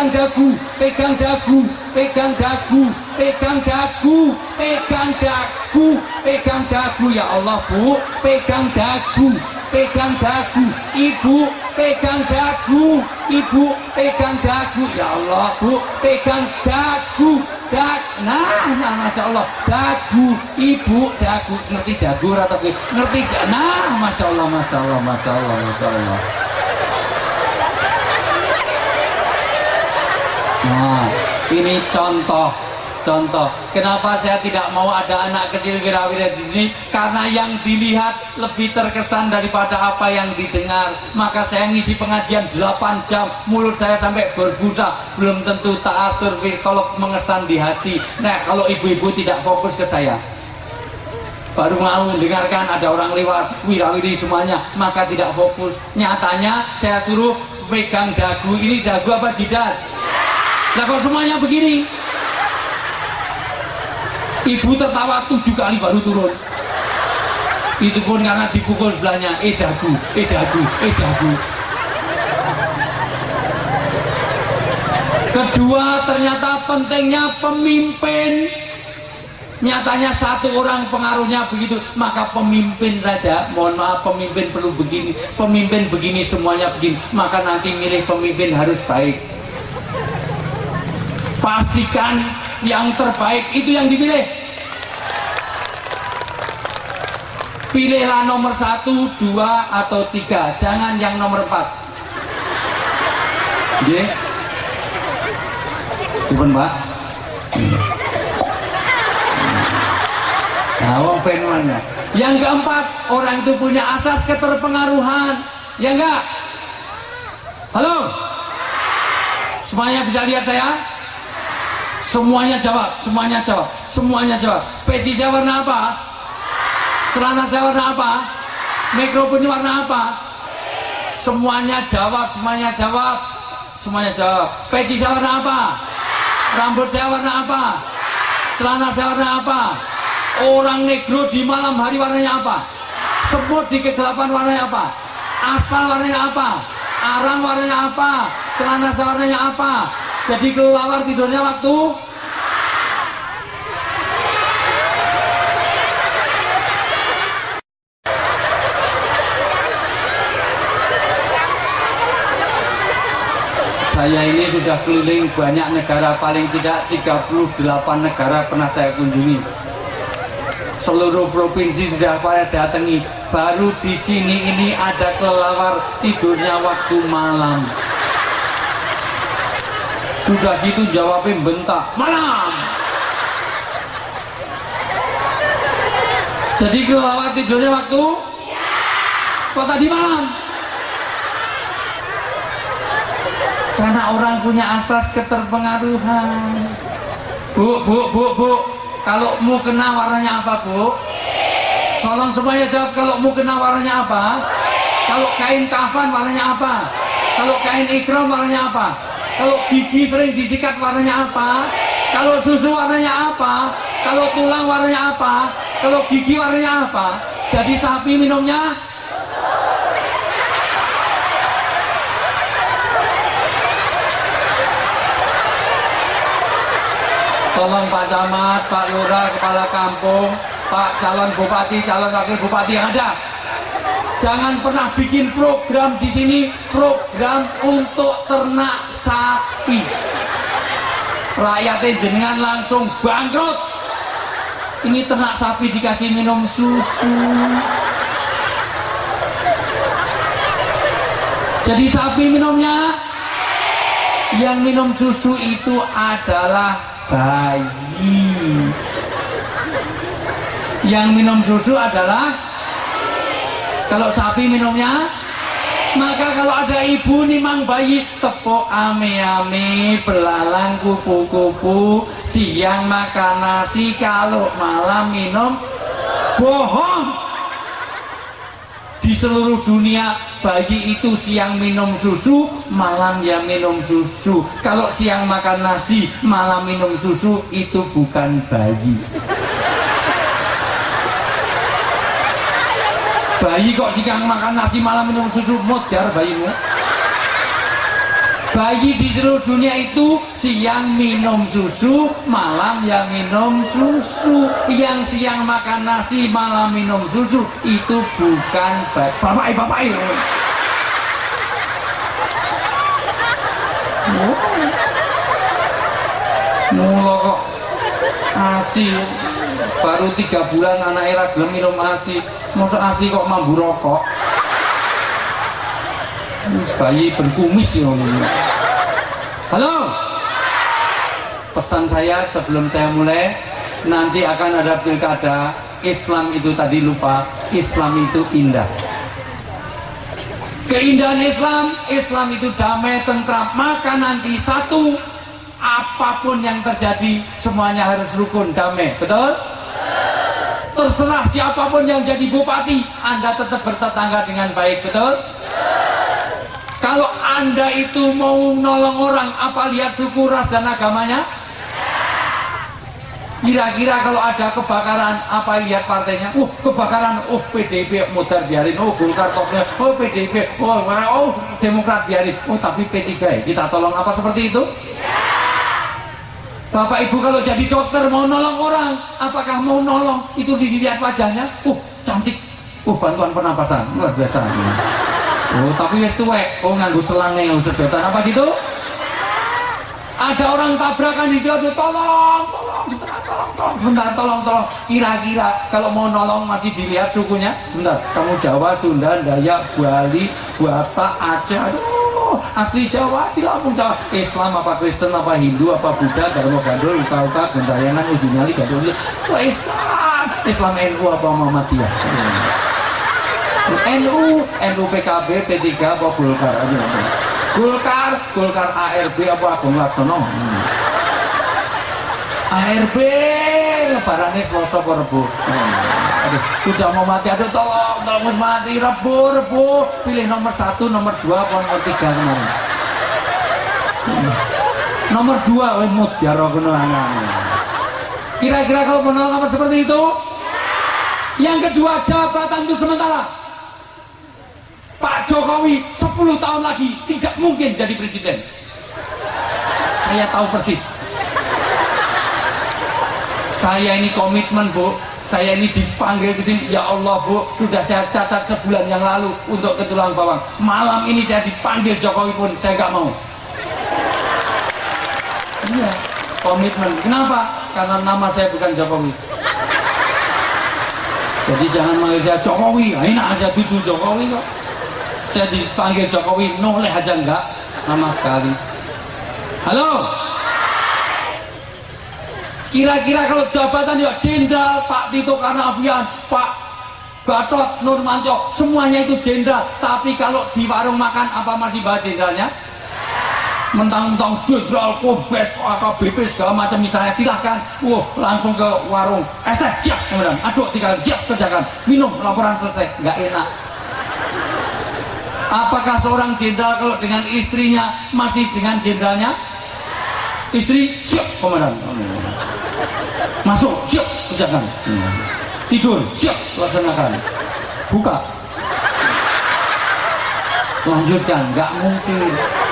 pegang dagu, ya Allah Bu, pegang dagu, Ibu, pegang dagu, ya Allah Bu, pegang dagu, nah masya Allah, dagu, Ibu, dagu, ngerti dagu atau ngerti? Nah masya Allah. Nah, ini contoh contoh. Kenapa saya tidak mau ada anak kecil wira-wira di sini? Karena yang dilihat lebih terkesan daripada apa yang didengar. Maka saya ngisi pengajian 8 jam, mulut saya sampai berbusa, belum tentu ta'asur kalau mengesan di hati. Nah, kalau ibu-ibu tidak fokus ke saya, baru mau mendengarkan ada orang lewat wirawiri semuanya, maka tidak fokus. Nyatanya saya suruh pegang dagu, ini dagu apa jidat? Nah kalau semuanya begini, ibu tertawa 7 kali baru turun. Itu pun karena dipukul sebelahnya, dagu, dagu, dagu. Kedua, ternyata pentingnya pemimpin. Nyatanya satu orang pengaruhnya begitu, maka pemimpin saja, mohon maaf, pemimpin perlu begini, pemimpin begini, semuanya begini, maka nanti milih pemimpin harus baik. Pastikan yang terbaik itu yang dipilih. Pilihlah nomor 1, 2, atau 3, jangan yang nomor 4. Oke? Bukan Pak? Nah, wong fenomena. Yang keempat, orang itu punya asas keterpengaruhan. Ya enggak? Halo? Semuanya bisa lihat saya? Semuanya jawab, semuanya jawab, semuanya jawab. Peci saya warna apa? Celana saya warna apa? Mikrofonnya warna apa? Semuanya jawab, semuanya jawab, semuanya jawab. Peci saya warna apa? Rambut saya warna apa? Celana saya warna apa? Orang negro di malam hari warnanya apa? Semut di kegelapan warnanya apa? Aspal warnanya apa? Arang warnanya apa? Celana saya warnanya apa? Jadi kelelawar tidurnya waktu saya ini sudah keliling banyak negara, paling tidak 38 negara pernah saya kunjungi. Seluruh provinsi sudah saya datangi. Baru di sini ini ada kelelawar tidurnya waktu malam. Sudah gitu jawabnya bentak malam. Jadi kelelawar tidurnya waktu kok tadi malam? Karena orang punya asas keterpengaruhan. Bu, kalau mu kena warnanya apa, Bu? Tolong semuanya jawab, kalau mu kena warnanya apa? Kalau kain kafan warnanya apa? Kalau kain ikram warnanya apa? Kalau gigi sering disikat warnanya apa? Kalau susu warnanya apa? Kalau tulang warnanya apa? Kalau gigi warnanya apa? Jadi sapi minumnya tolong Pak Camat, Pak Lurah, Kepala Kampung, Pak calon bupati, calon wakil bupati yang ada, jangan pernah bikin program di sini, program untuk ternak sapi. Rakyatnya jenengan langsung bangkrut. Ini ternak sapi dikasih minum susu. Jadi sapi minumnya, yang minum susu itu adalah bayi. Yang minum susu adalah, kalau sapi minumnya, maka kalau ada ibu nimang bayi, tepuk ame-ame, belalang kupu-kupu, siang makan nasi, kalau malam minum, bohong. Di seluruh dunia bayi itu siang minum susu, malam ya minum susu. Kalau siang makan nasi, malam minum susu, itu bukan bayi. Bayi kok siang makan nasi, malam minum susu, modar bayimu. Bayi di seluruh dunia itu siang minum susu, malam ya minum susu. Yang siang makan nasi, malam minum susu, itu bukan bapak. Mula kok asi, baru 3 bulan anak era gelem minum asi, masa asi kok mambu rokok. Bayi berkumis ya. Halo, pesan saya sebelum saya mulai, nanti akan ada pilkada. Islam itu tadi lupa, Islam itu indah. Keindahan Islam, Islam itu damai, tentram. Maka nanti satu, apapun yang terjadi semuanya harus rukun, damai. Betul? Terserah siapapun yang jadi bupati, Anda tetap bertetangga dengan baik. Betul? Kalau Anda itu mau nolong orang, apa lihat suku, ras, dan agamanya? Kira-kira kalau ada kebakaran, apa lihat partainya? Kebakaran, PDIP mutar biarin, Golkar topnya, PDIP, Demokrat biarin, tapi P3 ya, kita tolong apa seperti itu? Bapak Ibu kalau jadi dokter mau nolong orang, apakah mau nolong itu dilihat wajahnya? Cantik, bantuan pernapasan, luar biasa. Tapi wis tuwek, nganggo selangnya yang sedotan apa gitu? Ada orang tabrakan di dia, tolong, kira-kira kalau mau nolong masih dilihat sukunya. Sebentar, kamu Jawa, Sunda, Dayak, Bali, Batak, Aceh, aduh, asli Jawa, di Lampung Jawa. Islam apa Kristen apa Hindu apa Buddha, Dharma Gandul, Uta, Gendayangan, Uji Nyali, Gadul, Islam NU apa Muhammadiyah? NU PKB, P3 apa Golkar aja. Golkar ARB apa Agung Laksono? ARB lebarannya Selasa apa Rebo? Aduh, sudah mau mati, aduh tolong mati, Rebo, pilih nomor 1, nomor 2 apa nomor 3 kemarin? Nomor 2 wemut jaro kenangan. Kira-kira kalau menolak seperti itu? Yang kedua, jabatan itu sementara. Pak Jokowi 10 tahun lagi tidak mungkin jadi presiden. Saya tahu persis. Saya ini komitmen, Bu. Saya ini dipanggil ke sini. Ya Allah, Bu, sudah saya catat sebulan yang lalu untuk ke Tulang Bawang. Malam ini saya dipanggil Jokowi pun saya nggak mau. Iya, komitmen. Kenapa? Karena nama saya bukan Jokowi. Jadi jangan manggil saya Jokowi. Enak aja duduk Jokowi kok. Saya dipanggil Jokowi, noleh aja enggak, sama sekali. Halo? Kira-kira kalau jabatan ya Jenderal, Pak Tito Karnavian, Pak Gatot Nurmantio, semuanya itu jenderal. Tapi kalau di warung makan, apa masih bahas jenderalnya? Mentang-mentang jenderal, kombes, AKBP segala macam misalnya, silahkan. Langsung ke warung, siap, kemudian aduk 3 kali, siap, kerjakan. Minum, laporan selesai, nggak enak. Apakah seorang jenderal kalau dengan istrinya masih dengan jenderalnya? Istri siap komandan, masuk siap kerjakan, tidur siap laksanakan, buka, lanjutkan, nggak mungkin.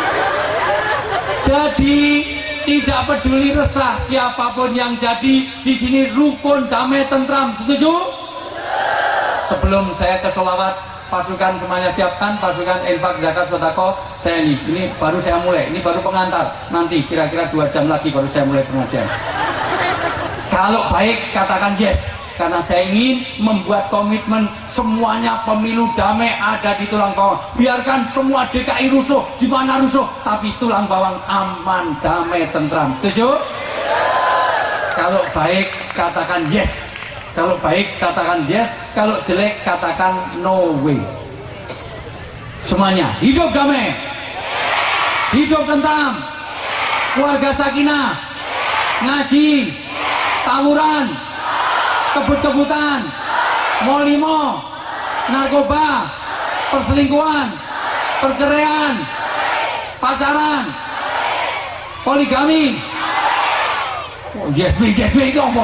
Jadi tidak peduli resah siapapun yang jadi di sini rukun, damai, tentram. Setuju? Sebelum saya ke sholawat, pasukan semuanya siapkan, pasukan infak, zakat, sedekah. Saya ini baru saya mulai, ini baru pengantar. Nanti kira-kira 2 jam lagi baru saya mulai pengajian. Kalau baik katakan yes, karena saya ingin membuat komitmen semuanya pemilu damai ada di Tulang Bawang. Biarkan semua DKI rusuh, di mana rusuh, tapi Tulang Bawang aman, damai, tentram. Setuju? Kalau baik katakan yes. Kalau baik katakan yes, kalau jelek katakan no way. Semuanya hidup damai, hidup tentram, keluarga sakinah, ngaji, tawuran, kebut-kebutan, molimo, narkoba, perselingkuhan, perceraian, pacaran, poligami. Yes itu apa?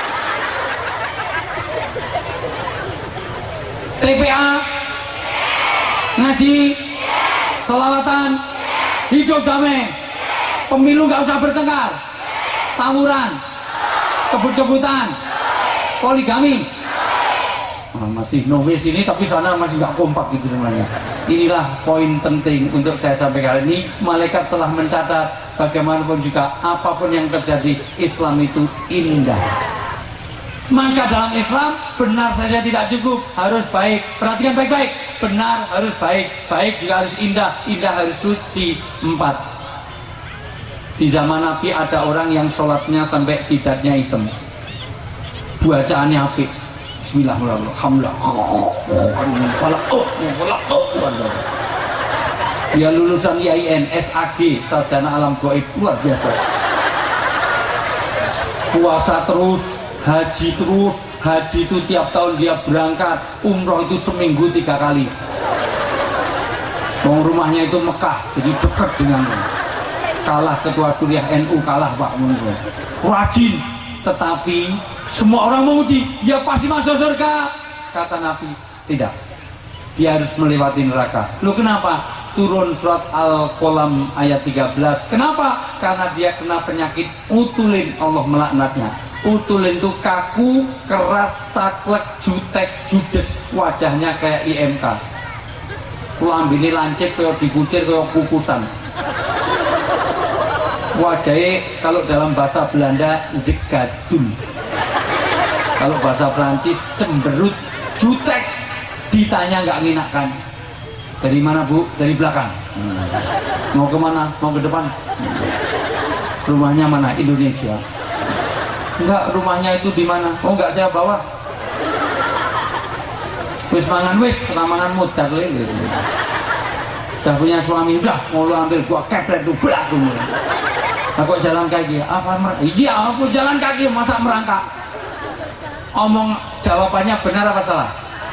TPA, ngaji, sholawatan, hidup damai, pemilu nggak usah bertengkar, tawuran, kebut-kebutan, poligami. Masih novis ini tapi sana masih nggak kompak gitu semuanya. Inilah poin penting untuk saya sampaikan ini. Malaikat telah mencatat bagaimanapun juga apapun yang terjadi, Islam itu indah. Maka dalam Islam benar saja tidak cukup, harus baik. Perhatikan baik-baik, benar harus baik, baik juga harus indah, indah harus suci. 4. Di zaman Nabi ada orang yang sholatnya sampai jidatnya hitam, bacaannya apik, Bismillahirrahmanirrahim. Dia lulusan IAIN, SAG, sarjana alam gaib, luar biasa. Puasa terus, haji terus, haji itu tiap tahun dia berangkat, umroh itu seminggu 3 kali. Rumahnya itu Mekah, jadi dekat dengan kalah ketua Suriah NU, kalah Pak Mungo. Rajin, tetapi semua orang memuji dia pasti masuk surga. Kata Nabi, tidak, dia harus melewati neraka. Lu kenapa? Turun surat Al-Qalam ayat 13. Kenapa? Karena dia kena penyakit utulin, Allah melaknatnya. Utulin itu kaku, keras, saklek, jutek, judes, wajahnya kayak IMK. Lambene lancip kayak dikucir kayak kukusan. Wajahnya kalau dalam bahasa Belanda jegadul, kalau bahasa Perancis cemberut, jutek, ditanya nggak nginakkan. Dari mana Bu? Dari belakang. Mau kemana? Mau ke depan? Rumahnya mana? Indonesia. Enggak, rumahnya itu di mana? Oh enggak, saya bawa. Wis mangan wis, ramangan mudar lele. Udah punya suami, udah mau lu ambil gua keplet tuh belak tuh. Aku jalan kaki, apa iya aku jalan kaki, masa merangkak? Omong jawabannya benar apa salah?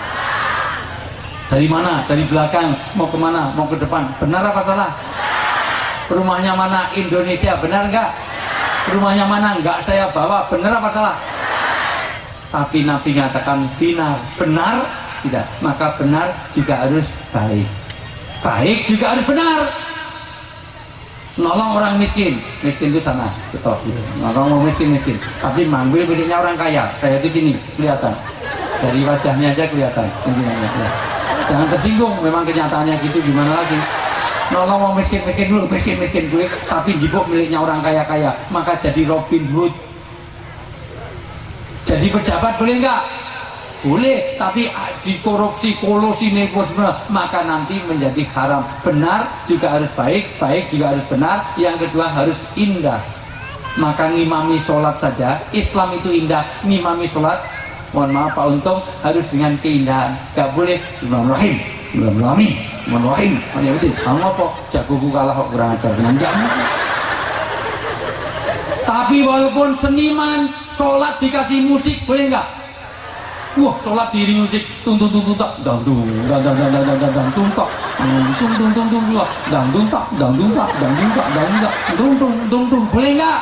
Dari mana? Dari belakang. Mau kemana? Mau ke depan. Benar apa salah? Rumahnya mana? Indonesia. Benar enggak? Rumahnya mana? Enggak saya bawa. Benar apa salah? Tapi Nabi mengatakan benar. Benar? Tidak. Maka benar juga harus baik. Baik juga harus benar. Nolong orang miskin. Miskin itu sana. Betul. Nolong orang miskin. Tapi manggil miliknya orang kaya. Kayak di sini. Kelihatan. Dari wajahnya aja kelihatan. Jangan tersinggung, memang kenyataannya gitu, gimana lagi. Nolong mau miskin dulu, miskin gue, tapi jibuk miliknya orang kaya, maka jadi Robin Hood. Jadi pejabat boleh enggak? Boleh, tapi dikorupsi, kolusi, negosiasi, maka nanti menjadi haram. Benar juga harus baik, baik juga harus benar. Yang kedua harus indah. Maka ngimami sholat saja, Islam itu indah. Ngimami sholat, mohon maaf Pak Untung, harus dengan keindahan. Gak boleh Bismillahirrahmanirrahim. Hanya itu. Kamu apa? Jagoku kalah kok kurang ajar dengan jamu. Tapi walaupun seniman sholat dikasih musik boleh nggak? Wah, sholat diiringi musik, tung tak, dang boleh nggak?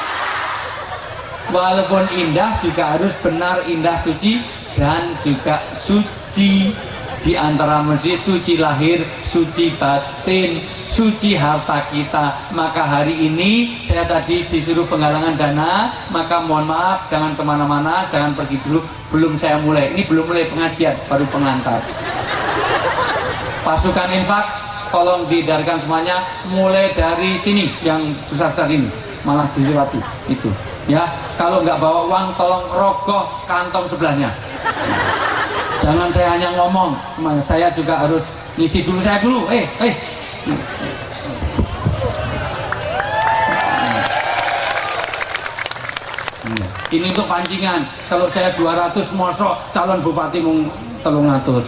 Walaupun indah juga harus benar, indah, suci, dan juga suci. Di antara manusia suci lahir, suci batin, suci harta kita. Maka hari ini saya tadi disuruh penggalangan dana, maka mohon maaf jangan kemana-mana, jangan pergi dulu, belum saya mulai. Ini belum mulai pengajian, baru pengantar. Pasukan infak tolong diedarkan semuanya, mulai dari sini yang besar-besar ini, malah dilewati itu. Ya, kalau nggak bawa uang tolong rogoh kantong sebelahnya. Jangan saya hanya ngomong, saya juga harus ngisi dulu. Saya dulu, ini untuk pancingan. Kalau saya 200 mosok calon bupati mung 300.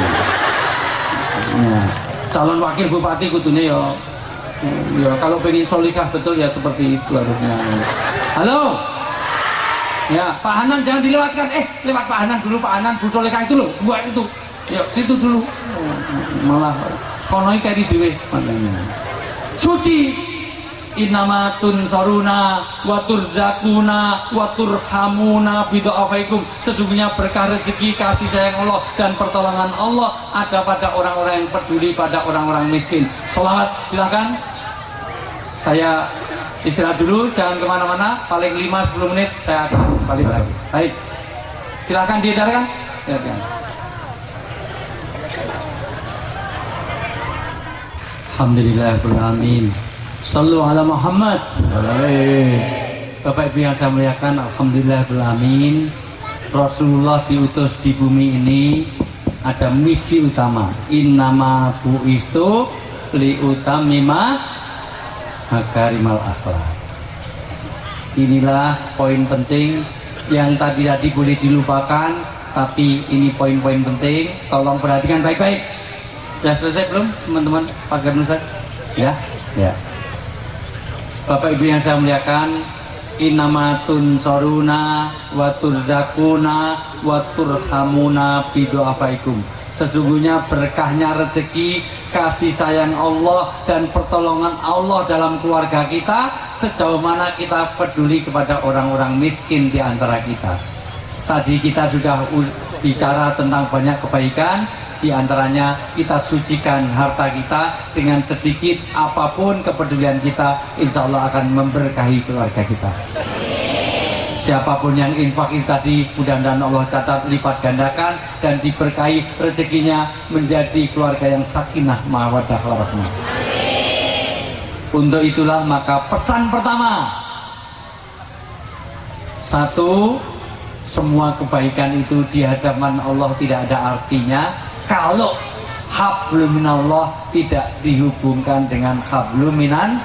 Calon wakil bupati kudune ya kalau pengen solikah betul ya seperti itu harusnya. Halo? Ya, Pak Hanan jangan dilewatkan. Lewat Pak Hanan dulu, Pak Hanan, Bu Solikah itu loh, buat itu. Yuk, situ dulu. Malah konoi kari dewe. Suci. Innama tunsaruna wa turzakuna wa turhamuna bidu'afaikum. Sesungguhnya berkah rezeki, kasih sayang Allah dan pertolongan Allah ada pada orang-orang yang peduli pada orang-orang miskin. Selamat, silakan. Saya istirahat dulu, jangan kemana-mana. Paling 5-10 menit saya akan balik lagi. Baik, silakan diedarkan. Alhamdulillahirrahmanirrahim. Sallu ala Muhammad. Bapak Ibu yang saya muliakan, alhamdulillahirrahmanirrahim. Rasulullah diutus di bumi ini ada misi utama. Innama bu'istu li utamima makarimal akhlak. Inilah poin penting yang tadi boleh dilupakan, tapi ini poin-poin penting, tolong perhatikan baik-baik. Sudah selesai belum teman-teman Pak Garnusa? Ya, ya. Bapak Ibu yang saya muliakan, innamatun soruna wa turzakuna wa turhamuna bidu'afaikum. Sesungguhnya berkahnya rezeki, kasih sayang Allah dan pertolongan Allah dalam keluarga kita sejauh mana kita peduli kepada orang-orang miskin di antara kita. Tadi kita sudah bicara tentang banyak kebaikan, di antaranya kita sucikan harta kita dengan sedikit apapun kepedulian kita, insya Allah akan memberkahi keluarga kita. Siapapun yang infak itu tadi, mudah-mudahan Allah catat lipat gandakan dan diberkahi rezekinya menjadi keluarga yang sakinah mawaddah warahmah. Untuk itulah maka pesan pertama, satu, semua kebaikan itu di hadapan Allah tidak ada artinya kalau hablum minallah tidak dihubungkan dengan hablum minan.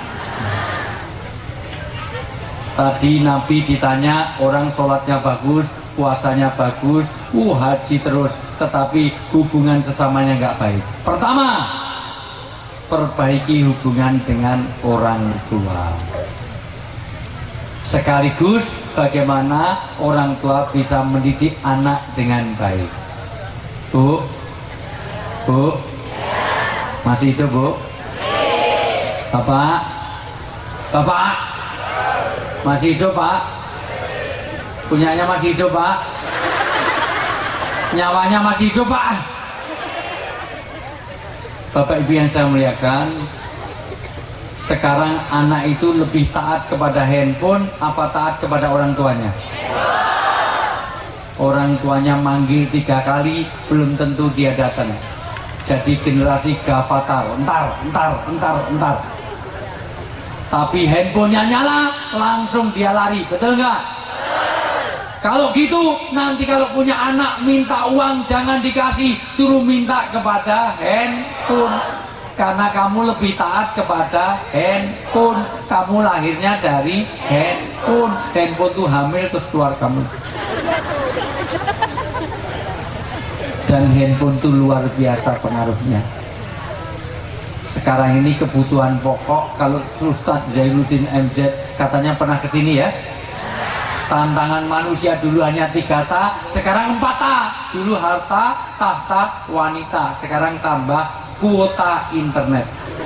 Tadi Nabi ditanya, orang sholatnya bagus, puasanya bagus, haji terus, tetapi hubungan sesamanya nggak baik. Pertama, perbaiki hubungan dengan orang tua. Sekaligus bagaimana orang tua bisa mendidik anak dengan baik. Bu, Bu, masih hidup Bu? Bapak, Bapak, masih hidup Pak? Punyanya masih hidup Pak? Nyawanya masih hidup Pak? Bapak Ibu yang saya muliakan, sekarang anak itu lebih taat kepada handphone apa taat kepada orang tuanya? Orang tuanya manggil 3 kali belum tentu dia datang. Jadi generasi gavatar, entar. Tapi handphonenya nyala, langsung dia lari, betul nggak? Kalau gitu, nanti kalau punya anak minta uang jangan dikasih, suruh minta kepada handphone. Karena kamu lebih taat kepada handphone. Kamu lahirnya dari handphone. Handphone tuh hamil terus keluar kamu. Dan handphone tuh luar biasa pengaruhnya. Sekarang ini kebutuhan pokok, kalau Ustadz Zainuddin MZ katanya pernah kesini ya. Tantangan manusia dulu hanya 3 sekarang 4 Dulu harta, tahta, wanita, sekarang tambah kuota internet.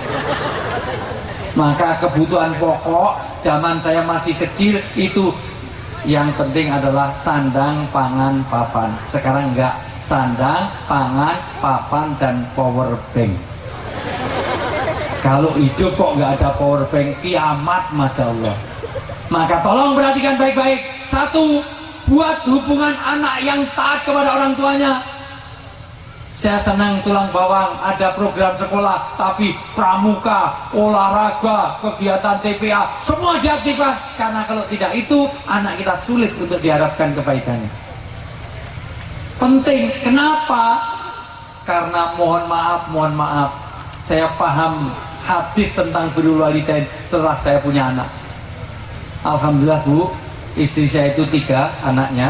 Maka kebutuhan pokok zaman saya masih kecil itu yang penting adalah sandang, pangan, papan. Sekarang enggak, sandang, pangan, papan, dan power bank. Kalau hidup kok nggak ada power bank, kiamat, Masya Allah. Maka tolong perhatikan baik-baik. 1, buat hubungan anak yang taat kepada orang tuanya. Saya senang tulang bawang ada program sekolah, tapi pramuka, olahraga, kegiatan TPA, semua diaktifkan. Karena kalau tidak itu, anak kita sulit untuk diharapkan kebaikannya. Penting, kenapa? Karena mohon maaf, saya paham hadis tentang birrul walidain setelah saya punya anak. Alhamdulillah Bu, istri saya itu 3 anaknya.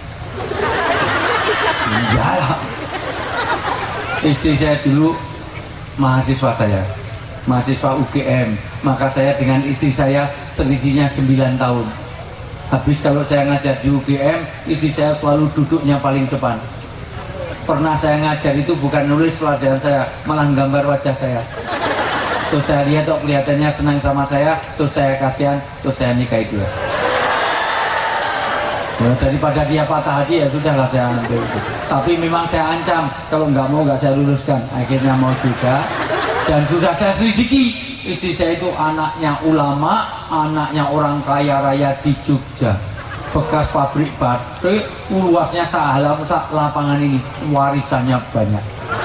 Iyalah. Istri saya dulu mahasiswa UGM, maka saya dengan istri saya selisihnya 9 tahun. Habis kalau saya ngajar di UGM, istri saya selalu duduknya paling depan. Pernah saya ngajar itu bukan nulis pelajaran saya, malah gambar wajah saya. Terus saya lihat kok kelihatannya senang sama saya, terus saya kasihan, terus saya nikahi dia. Ya, daripada dia patah hati ya sudahlah saya ambil itu. Tapi memang saya ancam kalau nggak mau nggak saya luluskan. Akhirnya mau juga. Dan sudah saya selidiki, istri saya itu anaknya ulama, anaknya orang kaya raya di Jogja. Bekas pabrik baterai, luasnya lapangan ini, warisannya banyak.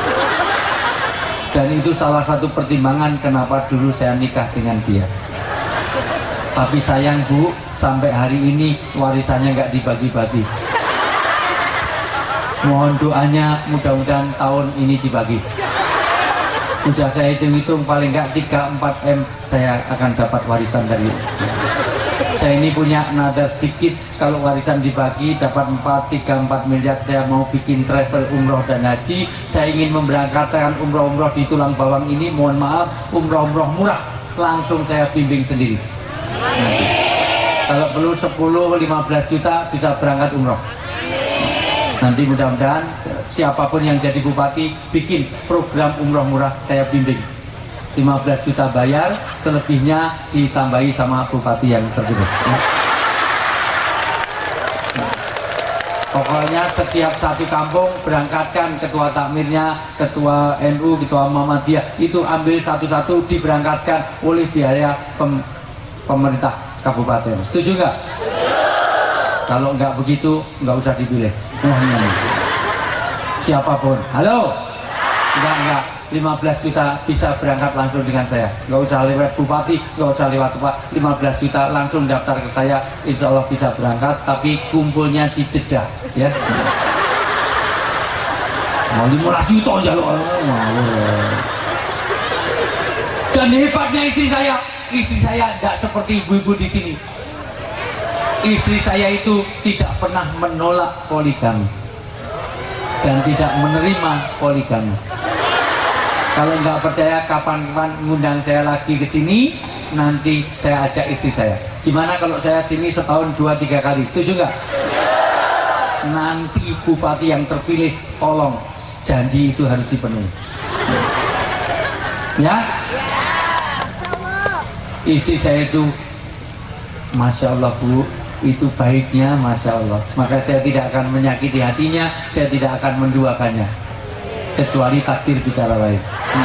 Dan itu salah satu pertimbangan kenapa dulu saya nikah dengan dia. Tapi sayang Bu, sampai hari ini warisannya nggak dibagi-bagi. Mohon doanya mudah-mudahan tahun ini dibagi. Sudah saya hitung-hitung paling nggak 3-4 M saya akan dapat warisan dari itu. Saya ini punya nada sedikit, kalau warisan dibagi dapat 3-4 miliar. Saya mau bikin travel umroh dan haji. Saya ingin memberangkatkan umroh-umroh di Tulang Bawang ini. Mohon maaf, umroh-umroh murah, langsung saya bimbing sendiri. Kalau perlu 10-15 juta bisa berangkat umroh. Nanti mudah-mudahan siapapun yang jadi bupati bikin program umroh murah, saya bimbing. 15 juta bayar, selebihnya ditambahi sama bupati yang terpilih. Pokoknya setiap satu kampung berangkatkan ketua takmirnya, ketua NU, ketua Muhammadiyah, itu ambil satu-satu diberangkatkan oleh biaya pemerintah kabupaten. Setuju nggak? Kalau nggak begitu nggak usah dipilih. Siapapun. Halo? Enggak. 15 juta bisa berangkat langsung dengan saya, nggak usah lewat bupati, nggak usah lewat apa. 15 juta langsung daftar ke saya, insya Allah bisa berangkat, tapi kumpulnya di Jeddah ya. Mau 15 juta aja loh. Dan hebatnya istri saya tidak seperti ibu-ibu di sini. Istri saya itu tidak pernah menolak poligami dan tidak menerima poligami. Kalau nggak percaya, kapan-kapan ngundang saya lagi ke sini, nanti saya ajak istri saya. Gimana kalau saya sini setahun 2-3 kali? Setuju nggak? Nanti bupati yang terpilih, tolong janji itu harus dipenuhi. Ya? Istri saya itu, Masya Allah Bu, itu baiknya Masya Allah. Maka saya tidak akan menyakiti hatinya, saya tidak akan menduakannya, kecuali takdir bicara lain.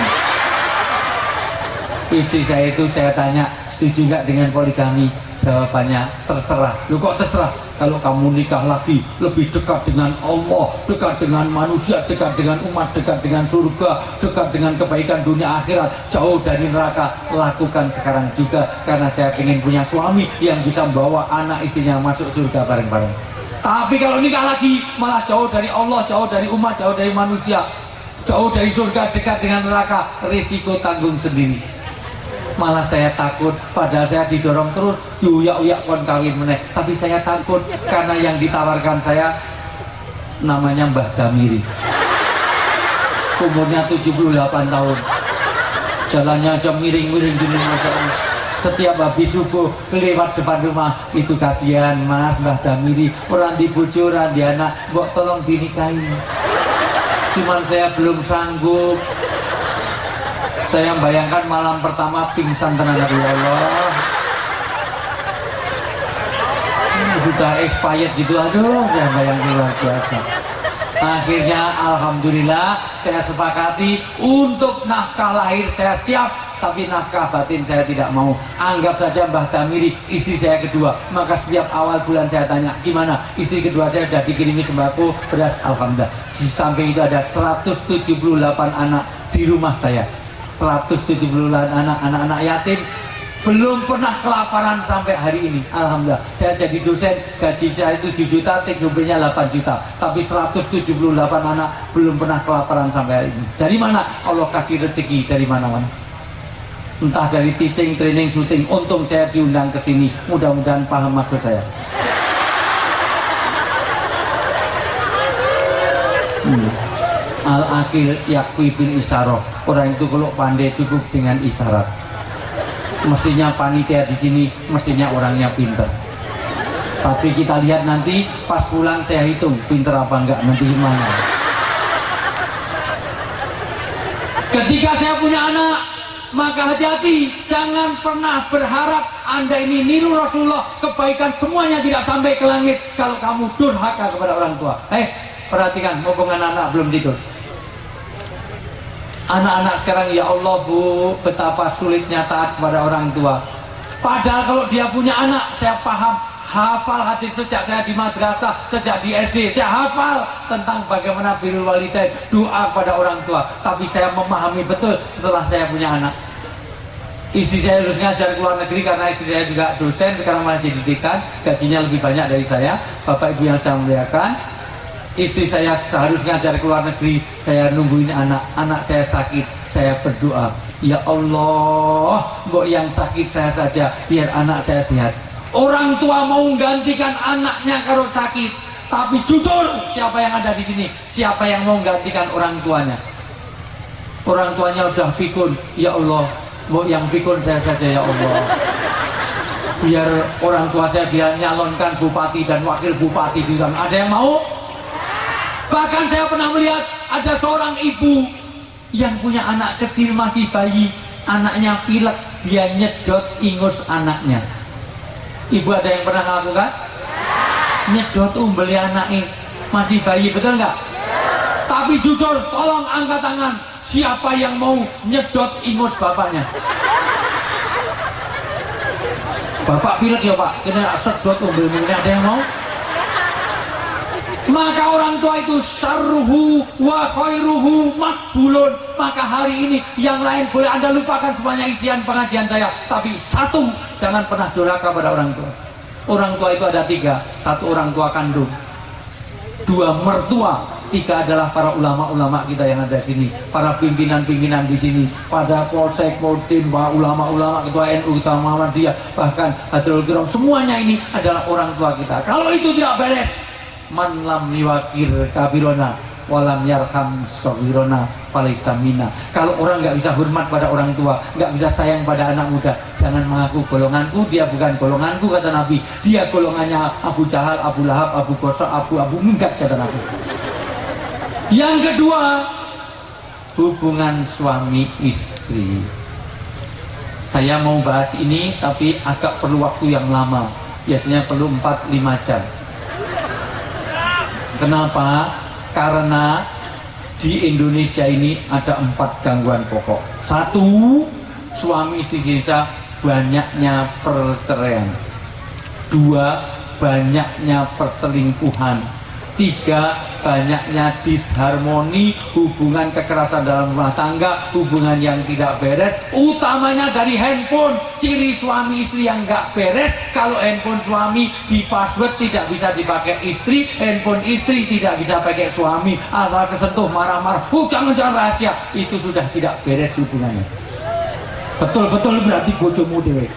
Istri saya itu saya tanya, setuju nggak dengan poligami? Jawabannya terserah. Lu kok terserah? Kalau kamu nikah lagi lebih dekat dengan Allah, dekat dengan manusia, dekat dengan umat, dekat dengan surga, dekat dengan kebaikan dunia akhirat, jauh dari neraka, lakukan sekarang juga. Karena saya ingin punya suami yang bisa membawa anak istrinya masuk surga bareng-bareng. Tapi kalau nikah lagi malah jauh dari Allah, jauh dari umat, jauh dari manusia, jauh dari surga, dekat dengan neraka, risiko tanggung sendiri. Malah saya takut, padahal saya didorong terus, diuyak-uyak kon kawin meneh. Tapi saya takut karena yang ditawarkan saya namanya Mbah Damiri. Umurnya 78 tahun. Jalannya aja miring-miring gini, Masya Allah. Setiap habis subuh lewat depan rumah, itu kasihan Mas Mbah Damiri, orang di bojo, orang di anak, mbok tolong dinikahi. Cuman saya belum sanggup. Saya bayangkan malam pertama pingsan tenaga Allah. Sudah expired gitu, aduh, saya bayangkan luar biasa. Akhirnya alhamdulillah saya sepakati untuk nafkah lahir saya siap, tapi nafkah batin saya tidak mau. Anggap saja Mbah Damiri istri saya kedua. Maka setiap awal bulan saya tanya, gimana istri kedua saya sudah dikirimi sembako, beras, alhamdulillah. Di samping itu ada 178 anak di rumah saya. 178 anak-anak yatim, belum pernah kelaparan sampai hari ini. Alhamdulillah. Saya jadi dosen, gaji saya itu 7 juta, TGP-nya 8 juta. Tapi 178 anak belum pernah kelaparan sampai hari ini. Dari mana? Allah kasih rezeki dari mana-mana. Entah dari teaching, training, syuting. Untung saya diundang ke sini. Mudah-mudahan paham maksud saya. Al-akil yakfi bil isyarah. Orang itu kalau pandai cukup dengan isyarat. Mestinya panitia di sini, mestinya orangnya pinter. Tapi kita lihat nanti pas pulang saya hitung pinter apa enggak nanti gimana. Ketika saya punya anak, maka hati-hati, jangan pernah berharap Anda ini niru Rasulullah, kebaikan semuanya tidak sampai ke langit kalau kamu durhaka kepada orang tua. Perhatikan, mumpung anak-anak belum tidur. Anak-anak sekarang, ya Allah Bu, betapa sulitnya taat kepada orang tua. Padahal kalau dia punya anak, saya paham, hafal hadis sejak saya di madrasah, sejak di SD, saya hafal tentang bagaimana birrul walidain, doa kepada orang tua. Tapi saya memahami betul setelah saya punya anak. Istri saya harus ngajar ke luar negeri karena istri saya juga dosen, sekarang malah jadi dekan, gajinya lebih banyak dari saya. Bapak Ibu yang saya muliakan, istri saya harus ngajar ke luar negeri, saya nungguin anak saya sakit, saya berdoa, ya Allah, mbok yang sakit saya saja, biar anak saya sehat. Orang tua mau gantikan anaknya kalau sakit, tapi jujur, siapa yang ada di sini? Siapa yang mau gantikan orang tuanya? Orang tuanya udah pikun, ya Allah, mbok yang pikun saya saja ya Allah. Biar orang tua saya dia nyalonkan bupati dan wakil bupati di sana. Ada yang mau? Bahkan saya pernah melihat ada seorang ibu yang punya anak kecil masih bayi, anaknya pilek, dia nyedot ingus anaknya. Ibu ada yang pernah melakukan? Nyedot umbeli anaknya masih bayi, betul nggak? Tapi jujur, tolong angkat tangan, siapa yang mau nyedot ingus bapaknya? Bapak pilek ya Pak, kena sedot umbel ini, ada yang mau? Maka orang tua itu syarruhu wa khairuhu makbulun. Maka hari ini yang lain boleh Anda lupakan semuanya isian pengajian saya, tapi satu, jangan pernah durhaka pada orang tua. Orang tua itu ada tiga, satu orang tua kandung, dua mertua, tiga adalah para ulama-ulama kita yang ada sini, para pimpinan-pimpinan di sini, pada polsek, poltim, para ulama-ulama, ketua NU, ketua Muhammadiyah, bahkan Hadratul Kiram, semuanya ini adalah orang tua kita. Kalau itu tidak beres, man lam yuwakir kabirona walam yarham soghirona falaysa minna. Kalau orang nggak bisa hormat pada orang tua, nggak bisa sayang pada anak muda, jangan mengaku golonganku, dia bukan golonganku, kata Nabi. Dia golongannya Abu Jahal, Abu Lahab, Abu Gosok, Abu Minggat, kata Nabi. Yang kedua, hubungan suami istri. Saya mau bahas ini tapi agak perlu waktu yang lama, biasanya perlu 4-5 jam. Kenapa? Karena di Indonesia ini ada 4 gangguan pokok. 1, suami istri desa banyaknya perceraian. 2, banyaknya perselingkuhan. 3, banyaknya disharmoni, hubungan kekerasan dalam rumah tangga, hubungan yang tidak beres, utamanya dari handphone. Ciri suami istri yang nggak beres, kalau handphone suami di password tidak bisa dipakai istri, handphone istri tidak bisa pakai suami, asal kesentuh marah-marah, jangan rahasia, itu sudah tidak beres hubungannya. Betul-betul berarti bojomu dewe.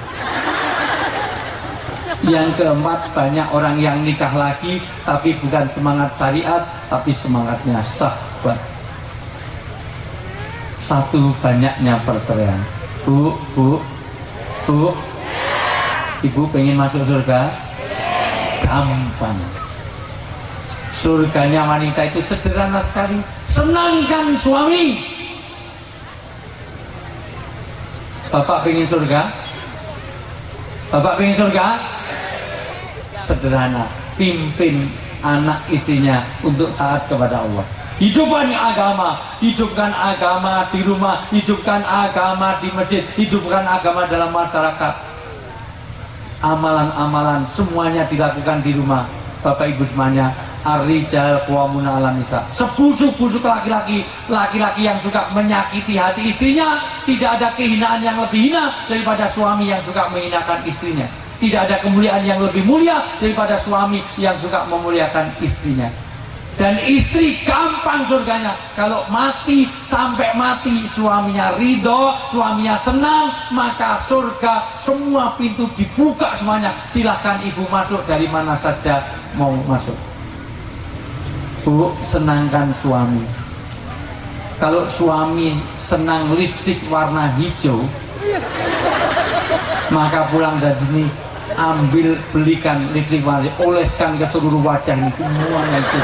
Yang keempat, banyak orang yang nikah lagi tapi bukan semangat syariat, tapi semangatnya syahwat. 1, banyaknya perceraian. Bu, ibu pengen masuk surga? Gampang. Surganya wanita itu sederhana sekali, senangkan suami. Bapak pengen surga? Bapak pengen surga? Sederhana, pimpin anak istrinya untuk taat kepada Allah. Hidupkan agama di rumah, hidupkan agama di masjid, hidupkan agama dalam masyarakat. Amalan-amalan semuanya dilakukan di rumah. Bapak Ibu semuanya, ar-rijal qawwamuna 'alan nisa. Sebusuk-busuk laki-laki yang suka menyakiti hati istrinya, tidak ada kehinaan yang lebih hina daripada suami yang suka menghinakan istrinya. Tidak ada kemuliaan yang lebih mulia daripada suami yang suka memuliakan istrinya. Dan istri gampang surganya kalau mati sampai mati suaminya ridho, suaminya senang, maka surga semua pintu dibuka semuanya. Silahkan ibu masuk dari mana saja mau masuk. Bu, senangkan suami. Kalau suami senang lipstik warna hijau, maka pulang dari sini belikan lipstik warna hijau, oleskan ke seluruh wajah ini, semuanya itu.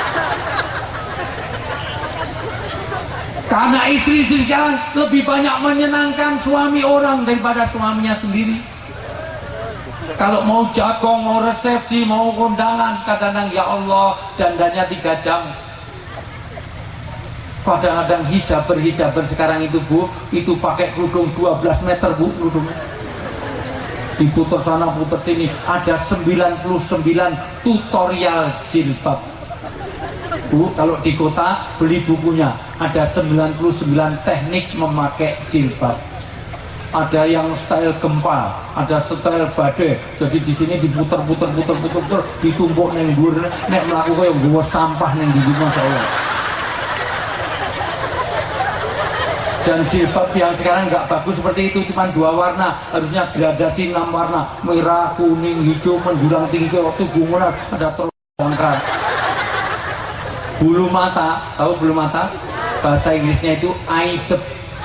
Karena istri-istri sekarang lebih banyak menyenangkan suami orang daripada suaminya sendiri. Kalau mau jagong, mau resepsi, mau kondangan, kadang-kadang ya Allah dandannya 3 jam. Kadang-kadang hijaber sekarang itu Bu, itu pakai kerudung 12 meter Bu, kerudungnya. Diputar sana putar sini, ada 99 tutorial jilbab. Bu, kalau di kota beli bukunya, ada 99 teknik memakai jilbab. Ada yang style gempa, ada style badai. Jadi di sini diputar, ditumpuk neng dhuwur, nek mlaku koyo nggawa sampah neng ndi masyaallah. Dan jilbab yang sekarang nggak bagus seperti itu, cuma 2 warna, harusnya gradasi 6 warna, merah, kuning, hijau, menjulang tinggi ke waktu bungulan, ada terangkat. Bulu mata, tahu bulu mata? Bahasa Inggrisnya itu aidep.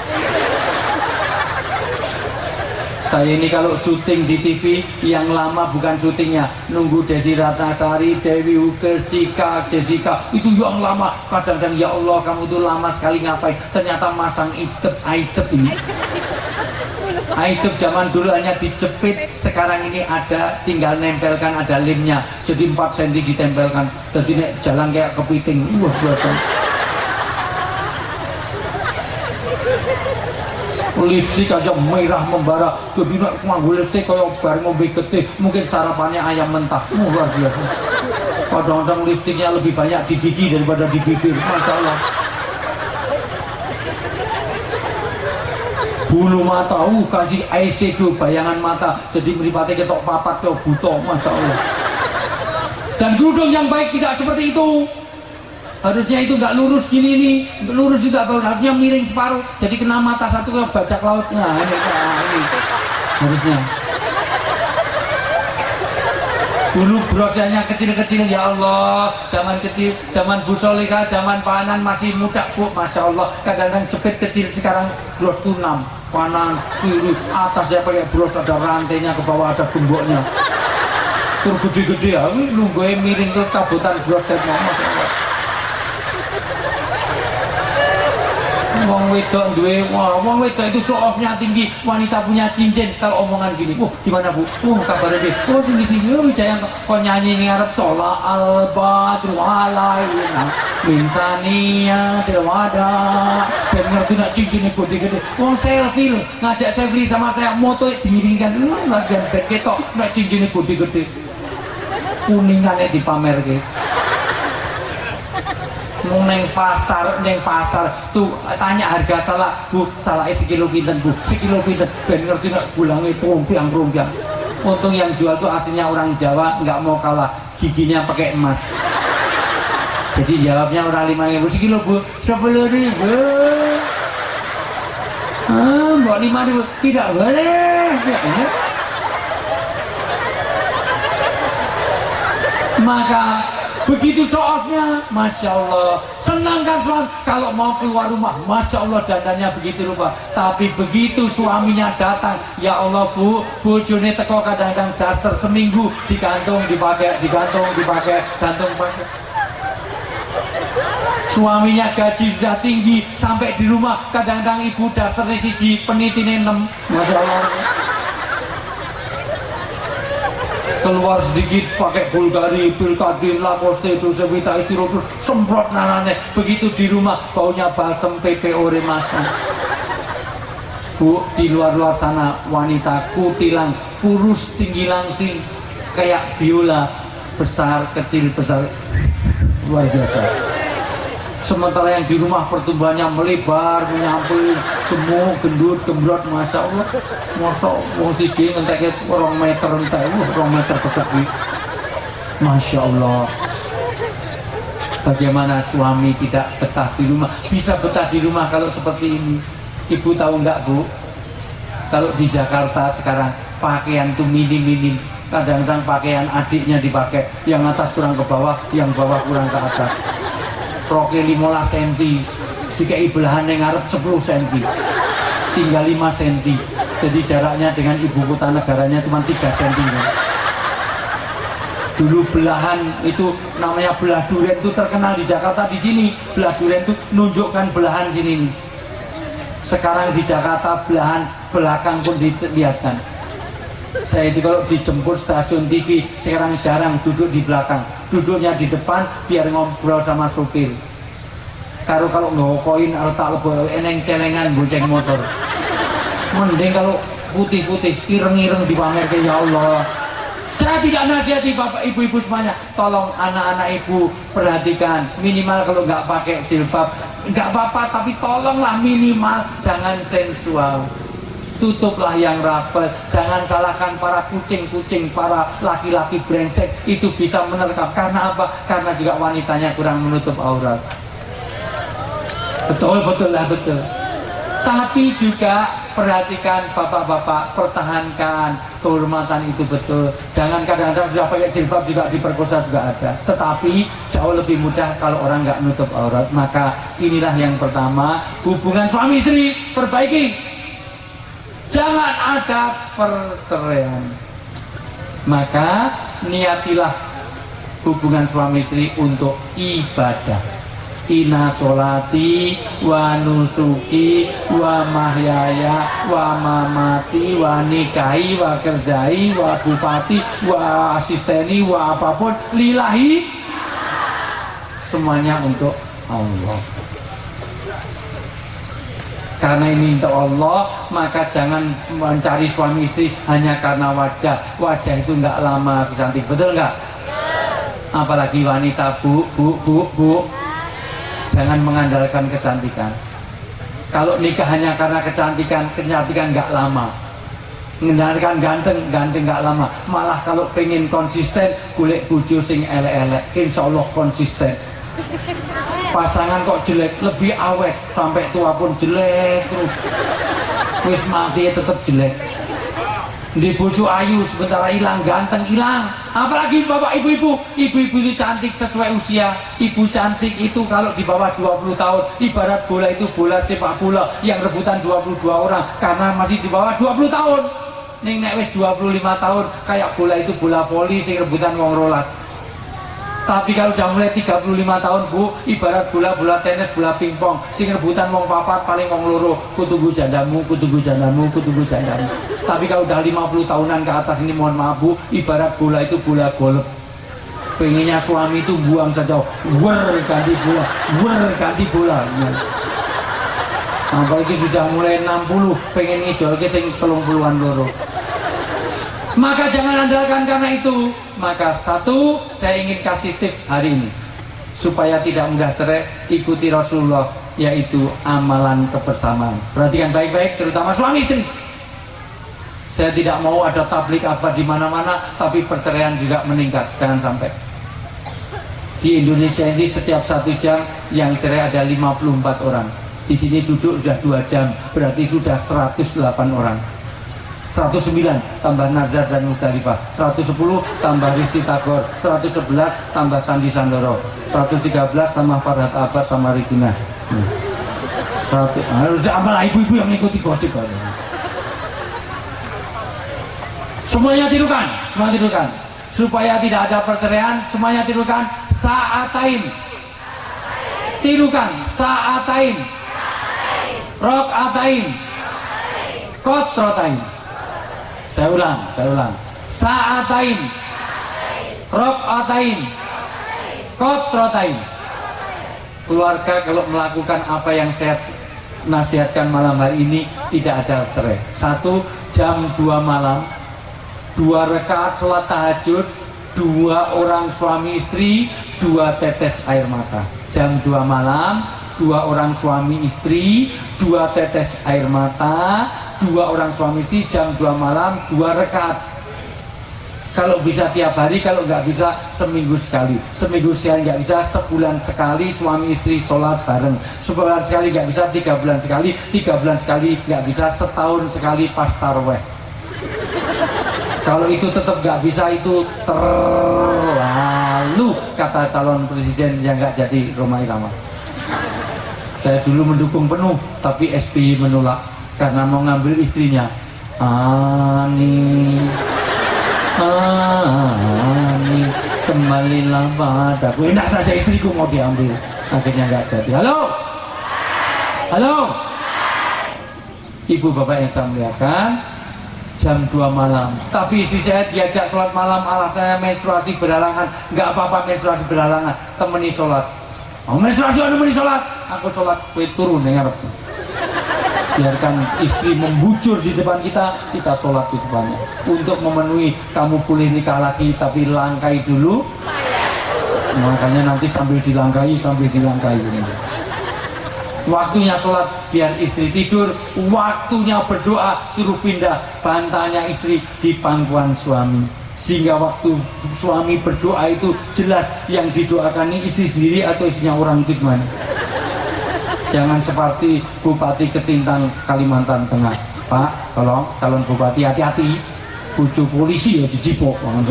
Saya ini kalau syuting di TV yang lama bukan syutingnya, nunggu Desi Ratnasari, Dewi Ukers, Cika, Jessica, itu yang lama. Kadang-kadang ya Allah kamu tuh lama sekali ngapain? Ternyata masang aidep ini. Aidep zaman dulu hanya dijepit, sekarang ini ada tinggal nempelkan, ada lemnya. Jadi 4 cm ditempelkan. Jadi nek jalan kayak kepiting. Wah biasa. Lipstik aja merah membara, jadi nak nganggo lipstik kayak bareng ngombe getih, mungkin sarapannya ayam mentah. Luar biasa. Kadang-kadang lipstiknya lebih banyak di gigi daripada di bibir, masya Allah. Bulu mata, kasih eyeshadow bayangan mata, jadi meripati ketok papat ketok buto, masya Allah. Dan kerudung yang baik tidak seperti itu. Harusnya itu nggak lurus gini nih, lurus juga harusnya miring separuh, jadi kena mata satu ke bajak laut. Nah ini harusnya. Dulu brosnya kecil-kecil, ya Allah, zaman kecil, zaman Bu Solika, zaman Panan masih muda Bu, masya Allah. Kadang-kadang jepit kecil, sekarang bros tuh 6, kanan, kiri, atasnya pakai bros, ada rantainya, ke bawah ada gemboknya. Terus gede-gede ya, nungguin miring terus kabutan bros saya mau, masya Allah. Wong wedok duwe, wong wedok itu show off-nya tinggi, wanita punya cincin. Kalau omongan gini, gimana Bu? Kabarnya deh, sini sini Wijaya kok nyanyi ngarep tola al-badru alaina min saniyatil wada. Ben ngerti nak cincin gede-gede. Wong selfie lho, ngajak selfie sama saya, moto diiringkan bagian ben ketok nak cincin gede-gede. Kuningane dipamerke. Neng pasar tuh tanya harga salah Bu, salah sekilo pinten Bu, sekilo pinten, ben ngerti nak bulangi rumpiang. Untung yang jual tuh aslinya orang Jawa, nggak mau kalah, giginya pakai emas. Jadi jawabnya orang 5.000 sekilo Bu, 10.000. Mbak 5.000 tidak boleh. Maka begitu soalnya, masya Allah, senang kan suami kalau mau keluar rumah, masya Allah dandannya begitu rupa. Tapi begitu suaminya datang, ya Allah Bu, bojone teko kadang-kadang daster seminggu digantung dipakai, gantung pakai. Suaminya gaji sudah tinggi, sampai di rumah kadang-kadang ibu dasternya siji, penitine 6, masya Allah. Keluar sedikit pakai Bulgari, Pilkadin, Lacoste itu Sevita Istirobus, semprot nanane. Begitu di rumah baunya balsem PPO Remasan. Bu, di luar-luar sana wanita kutilang, kurus, tinggi langsing, kayak biola, besar, kecil, besar, luar biasa. Sementara yang di rumah pertumbuhannya melebar, menyampul, gemuk, gendut, gembrot, masya Allah. Masa wong siji ngentek 2 meter entek, 2 meter persegi. Masya Allah. Bagaimana suami tidak betah di rumah? Bisa betah di rumah kalau seperti ini. Ibu tahu enggak Bu? Kalau di Jakarta sekarang pakaian tuh minim-minim. Kadang-kadang pakaian adiknya dipakai, yang atas kurang ke bawah, yang bawah kurang ke atas. Roke 15 cm, dikai belahan yang ngarep 10 cm, tinggal 5 cm. Jadi jaraknya dengan ibu kota negaranya cuma 3 cm. Dulu belahan itu namanya belah duren itu terkenal di Jakarta di sini. Belah duren itu nunjukkan belahan sini. Sekarang di Jakarta belahan belakang pun dilihatkan. Saya itu kalau dijemput stasiun TV sekarang jarang duduk di belakang, duduknya di depan biar ngobrol sama sopir. Kalau nggak koin atau tak lebih eneng celengan bonceng motor. Mending kalau putih-putih ireng-ireng dipamer ke, ya Allah. Saya tidak nasihati bapak ibu-ibu semuanya, tolong anak-anak ibu perhatikan, minimal kalau nggak pakai jilbab nggak apa-apa, tapi tolonglah minimal jangan sensual. Tutuplah yang rapat, jangan salahkan para kucing-kucing, para laki-laki brengsek, itu bisa menerkam. Karena apa? Karena juga wanitanya kurang menutup aurat. Betul. Tapi juga perhatikan bapak-bapak, pertahankan kehormatan itu betul. Jangan kadang-kadang sudah pakai jilbab juga diperkosa juga ada. Tetapi jauh lebih mudah kalau orang nggak nutup aurat. Maka inilah yang pertama, hubungan suami istri perbaiki. Jangan ada perceraian. Maka niatilah hubungan suami istri untuk ibadah. Inna sholati wa nusuki wa mahyaya wa mamati wa nikahi wa kerjai wa bupati wa asisteni wa apapun lillahi, semuanya untuk Allah. Karena ini untuk Allah, maka jangan mencari suami istri hanya karena wajah. Wajah itu enggak lama cantik, betul enggak? Apalagi wanita, bu. Jangan mengandalkan kecantikan. Kalau nikah hanya karena kecantikan nggak lama. Mengandalkan ganteng nggak lama. Malah kalau pengen konsisten, golek bojo sing elek-elek, insya Allah konsisten. Pasangan kok jelek, lebih awet, sampai tua pun jelek terus. Wis mati tetap jelek. Di bojo ayu sebentar hilang, ganteng hilang. Apalagi bapak ibu-ibu itu cantik sesuai usia. Ibu cantik itu kalau di bawah 20 tahun ibarat bola itu bola sepak bola yang rebutan 22 orang karena masih di bawah 20 tahun. Ning nek wis 25 tahun kayak bola itu bola voli sing rebutan wong rolas. Tapi kalau udah mulai 35 tahun bu, ibarat bola tenis, bola pingpong sing rebutan wong papat paling wong loro, kutunggu jandamu. Tapi kalau udah 50 tahunan ke atas ini, mohon maaf bu, ibarat bola itu bola golf. Pengennya suami itu buang saja, ganti bola. Apalagi sudah mulai 60, pengen ngijol ke sing 30-an loro. Maka jangan andalkan karena itu. Maka satu, saya ingin kasih tip hari ini supaya tidak mudah cerai, ikuti Rasulullah, yaitu amalan kebersamaan. Perhatikan baik-baik, terutama suami istri. Saya tidak mau ada tablik apa di mana-mana, tapi perceraian juga meningkat. Jangan sampai. Di Indonesia ini setiap 1 jam yang cerai ada 54 orang. Di sini duduk sudah 2 jam, berarti sudah 108 orang. 109 tambah Nazar dan Musdalifah, 110 tambah Risti Tagor, 111 tambah Sandi Sandoro, 113 tambah Farhat Abbas sama Regina. Harus apalah ibu-ibu yang mengikuti gosip. Semuanya tirukan, supaya tidak ada perceraian. Semuanya tirukan, sa'atain. Tirukan, sa'atain, rok'atain, kotrotain. Saya ulang. Sa'atain, rok'atain, kotrotain. Keluarga kalau melakukan apa yang saya nasihatkan malam hari ini, tidak ada cerai. 1 jam 2 malam, 2 rakaat sholat tahajud, 2 orang suami istri, 2 tetes air mata. Jam 2 malam, 2 orang suami istri, 2 tetes air mata, 2 orang suami istri, jam 2 malam, 2 rakaat. Kalau bisa tiap hari, kalau nggak bisa seminggu sekali. Seminggu sekali nggak bisa, sebulan sekali suami istri sholat bareng. Sebulan sekali nggak bisa, 3 bulan sekali. 3 bulan sekali nggak bisa, setahun sekali pas taraweh. Kalau itu tetap nggak bisa, itu terlalu, kata calon presiden yang nggak jadi Rhoma Irama. Saya dulu mendukung penuh, tapi SBY menolak karena mau ngambil istrinya. Ani kembalilah padaku. Enak saja istriku mau diambil, akhirnya nggak jadi. Halo, ibu bapak yang saya muliakan, jam 2 malam. Tapi istri saya diajak sholat malam, alah saya menstruasi berhalangan. Nggak apa-apa menstruasi berhalangan, temeni sholat. Oh, menstruasi temeni sholat, aku sholat, kue turun dengar. Biarkan istri membujur di depan kita, kita sholat di depannya. Untuk memenuhi, kamu boleh nikah lagi, tapi langkai dulu. Makanya nanti sambil dilangkai. Waktunya sholat biar istri tidur, waktunya berdoa suruh pindah bantalnya istri di pangkuan suami, sehingga waktu suami berdoa itu jelas yang didoakan ini istri sendiri atau istrinya orang itu gimana. Jangan seperti Bupati Ketintang Kalimantan Tengah. Pak, tolong calon bupati hati-hati. Bucu polisi ya dijipok.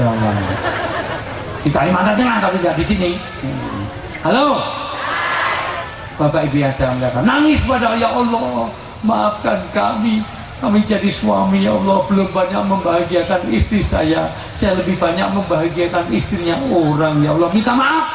Di Kalimantan Tengah tapi nggak di sini. Halo, Bapak Ibu yang saya muliakan, nangis pada ya Allah, maafkan kami. Kami jadi suami ya Allah belum banyak membahagiakan istri saya lebih banyak membahagiakan istrinya orang ya Allah, minta maaf.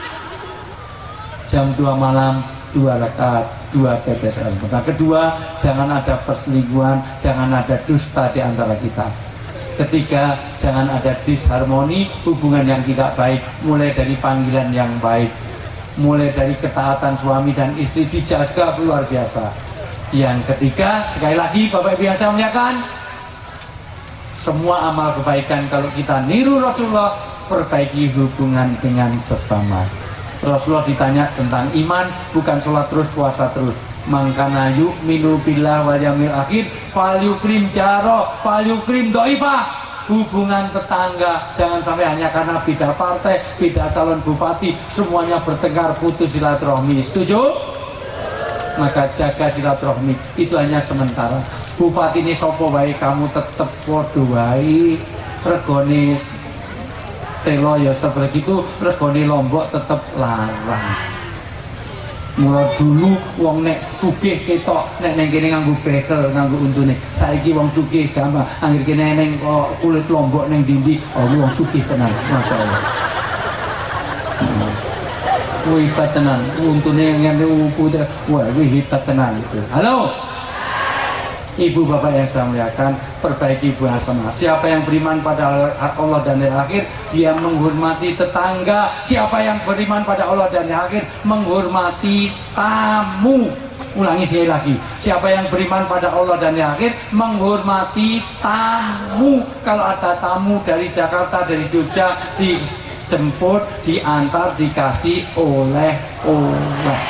Jam 2 malam 2 rakaat 2 tetes air mata. Kedua, jangan ada perselingkuhan, jangan ada dusta di antara kita. Ketiga, jangan ada disharmoni, hubungan yang tidak baik, mulai dari panggilan yang baik, mulai dari ketaatan suami dan istri dijaga luar biasa. Yang ketiga, sekali lagi Bapak Ibu yang saya muliakan, semua amal kebaikan kalau kita niru Rasulullah, perbaiki hubungan dengan sesama. Rasulullah ditanya tentang iman, bukan sholat terus, puasa terus. Mangkana yu'minu billah wal yawmil akhir falyukrim jaro falyukrim do'ifah. Hubungan tetangga, jangan sampai hanya karena beda partai, beda calon bupati, semuanya bertengkar, putus silaturahmi. Setuju? Maka jaga silaturahmi, itu hanya sementara. Bupati ini sopo wae, kamu tetep podo wae, regone telo ya seperti itu, regone Lombok tetep larang. Mula dulu wong nek sugih ketok nek ning kene nganggo bekel, nganggo untune. Saiki wong sugih gampang, anggere kene ning kulit Lombok ning dindi, oh wong sugih tenan, masyaallah. Hebat tenan, untune ngene uku, wah hebat tenan itu. Halo, Ibu Bapak yang saya muliakan, perbaiki bahasa. Siapa yang beriman pada Allah dan hari akhir, dia menghormati tetangga. Siapa yang beriman pada Allah dan hari akhir, menghormati tamu. Ulangi sekali lagi, siapa yang beriman pada Allah dan hari akhir, menghormati tamu. Kalau ada tamu dari Jakarta, dari Jogja, dijemput, diantar, dikasih oleh-oleh.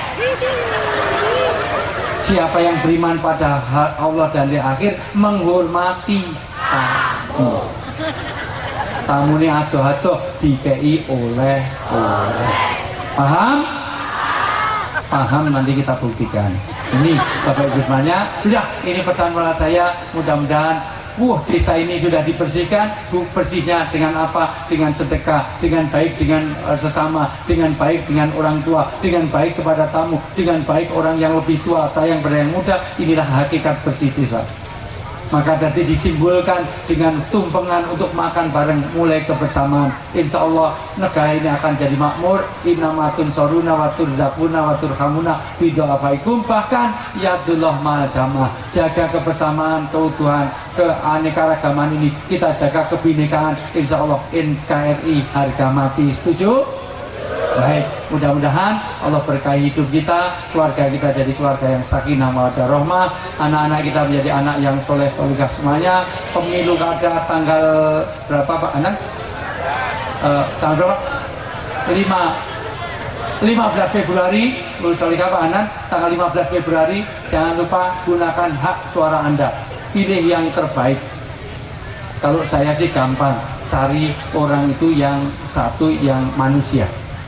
Siapa yang beriman pada Allah dan di akhir, menghormati tamu. Tamu ini adoh-adoh dikei oleh-oleh. Paham? Paham, nanti kita buktikan. Ini Bapak Ibu semuanya, sudah, ini pesan moral saya. Mudah-mudahan desa ini sudah dibersihkan. Bersihnya dengan apa? Dengan sedekah, dengan baik dengan sesama, dengan baik dengan orang tua, dengan baik kepada tamu, dengan baik orang yang lebih tua, sayang pada yang muda. Inilah hakikat bersih desa. Maka tadi disimbolkan dengan tumpengan untuk makan bareng, mulai kebersamaan. Insya Allah negara ini akan jadi makmur. Innamatun soruna watur zakuna watur hamuna bido'afaikum. Bahkan yadullah ma'al jamaah. Jaga kebersamaan, keutuhan, keanekaragaman ini. Kita jaga kebinekaan. Insya Allah NKRI harga mati. Setuju? Baik, mudah-mudahan Allah berkahi hidup kita, keluarga kita jadi keluarga yang sakinah mawaddah rahmah, anak-anak kita menjadi anak yang soleh solehah semuanya. Pemilu kada tanggal berapa Pak Anan? Tanggal berapa? 15 Februari, lulus solehah Pak Anan, tanggal 15 Februari. Jangan lupa gunakan hak suara Anda, pilih yang terbaik. Kalau saya sih gampang, cari orang itu yang satu yang manusia.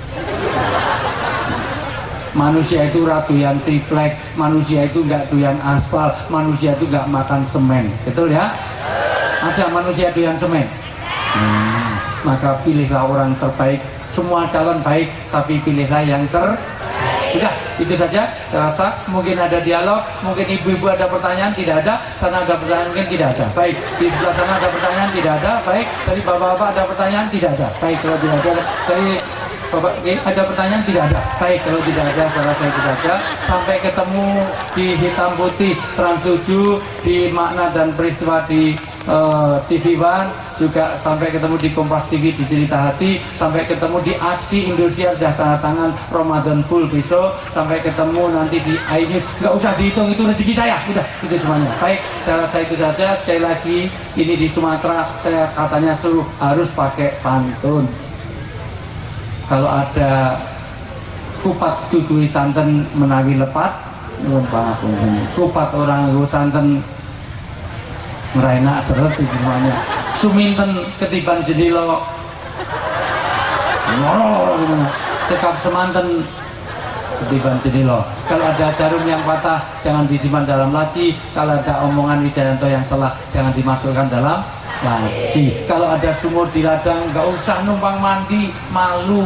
Manusia itu doyan triplek, manusia itu nggak doyan aspal, manusia itu nggak makan semen, betul ya? Ada manusia doyan semen. Maka pilihlah orang terbaik. Semua calon baik, tapi pilihlah yang terbaik. Sudah, itu saja. Rasa mungkin ada dialog, mungkin ibu-ibu ada pertanyaan, tidak ada. Sana ada pertanyaan, mungkin tidak ada. Baik, di sebelah sana ada pertanyaan, tidak ada. Baik, dari bapak-bapak ada pertanyaan, tidak ada. Baik, kalau tidak ada, dari Bapak, ada pertanyaan? Tidak ada. Baik, kalau tidak ada, saya rasa itu saja. Sampai ketemu di Hitam Putih Trans 7, di Makna dan Peristiwa di TV One, juga sampai ketemu di Kompas TV di Cerita Hati, sampai ketemu di Aksi Indonesia sudah tanda tangan Ramadan full besok, sampai ketemu nanti di iNews. Nggak usah dihitung, itu rezeki saya. Udah, itu semuanya. Baik, saya rasa itu saja. Sekali lagi, ini di Sumatera saya katanya suruh harus pakai pantun. Kalau ada kupat dudui santen menawi lepat, kupat orang santen ngeraina seret itu semuanya. Suminten ketiban jenilo, cekap semanten ketiban jenilo. Kalau ada jarum yang patah, jangan disimpan dalam laci. Kalau ada omongan Wijayanto yang salah, jangan dimasukkan dalam laci. Kalau ada sumur di ladang, nggak usah numpang mandi, malu.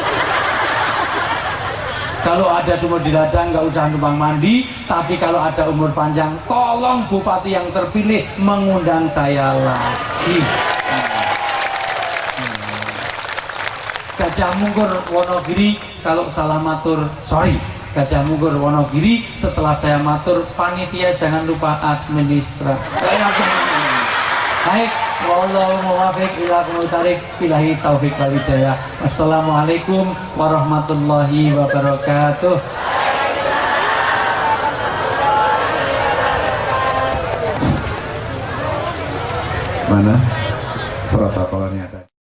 Kalau ada sumur di ladang nggak usah numpang mandi, tapi kalau ada umur panjang, tolong bupati yang terpilih mengundang saya lagi. Gajah Mungkur Wonogiri, kalau salah matur, sorry. Gajah Mungkur Wonogiri, setelah saya matur, panitia jangan lupa administrasi. Baik, wallahu muwaffiq ila aqwamit thoriq, billahi taufik wal hidayah. Assalamualaikum warahmatullahi wabarakatuh. Mana protokolnya?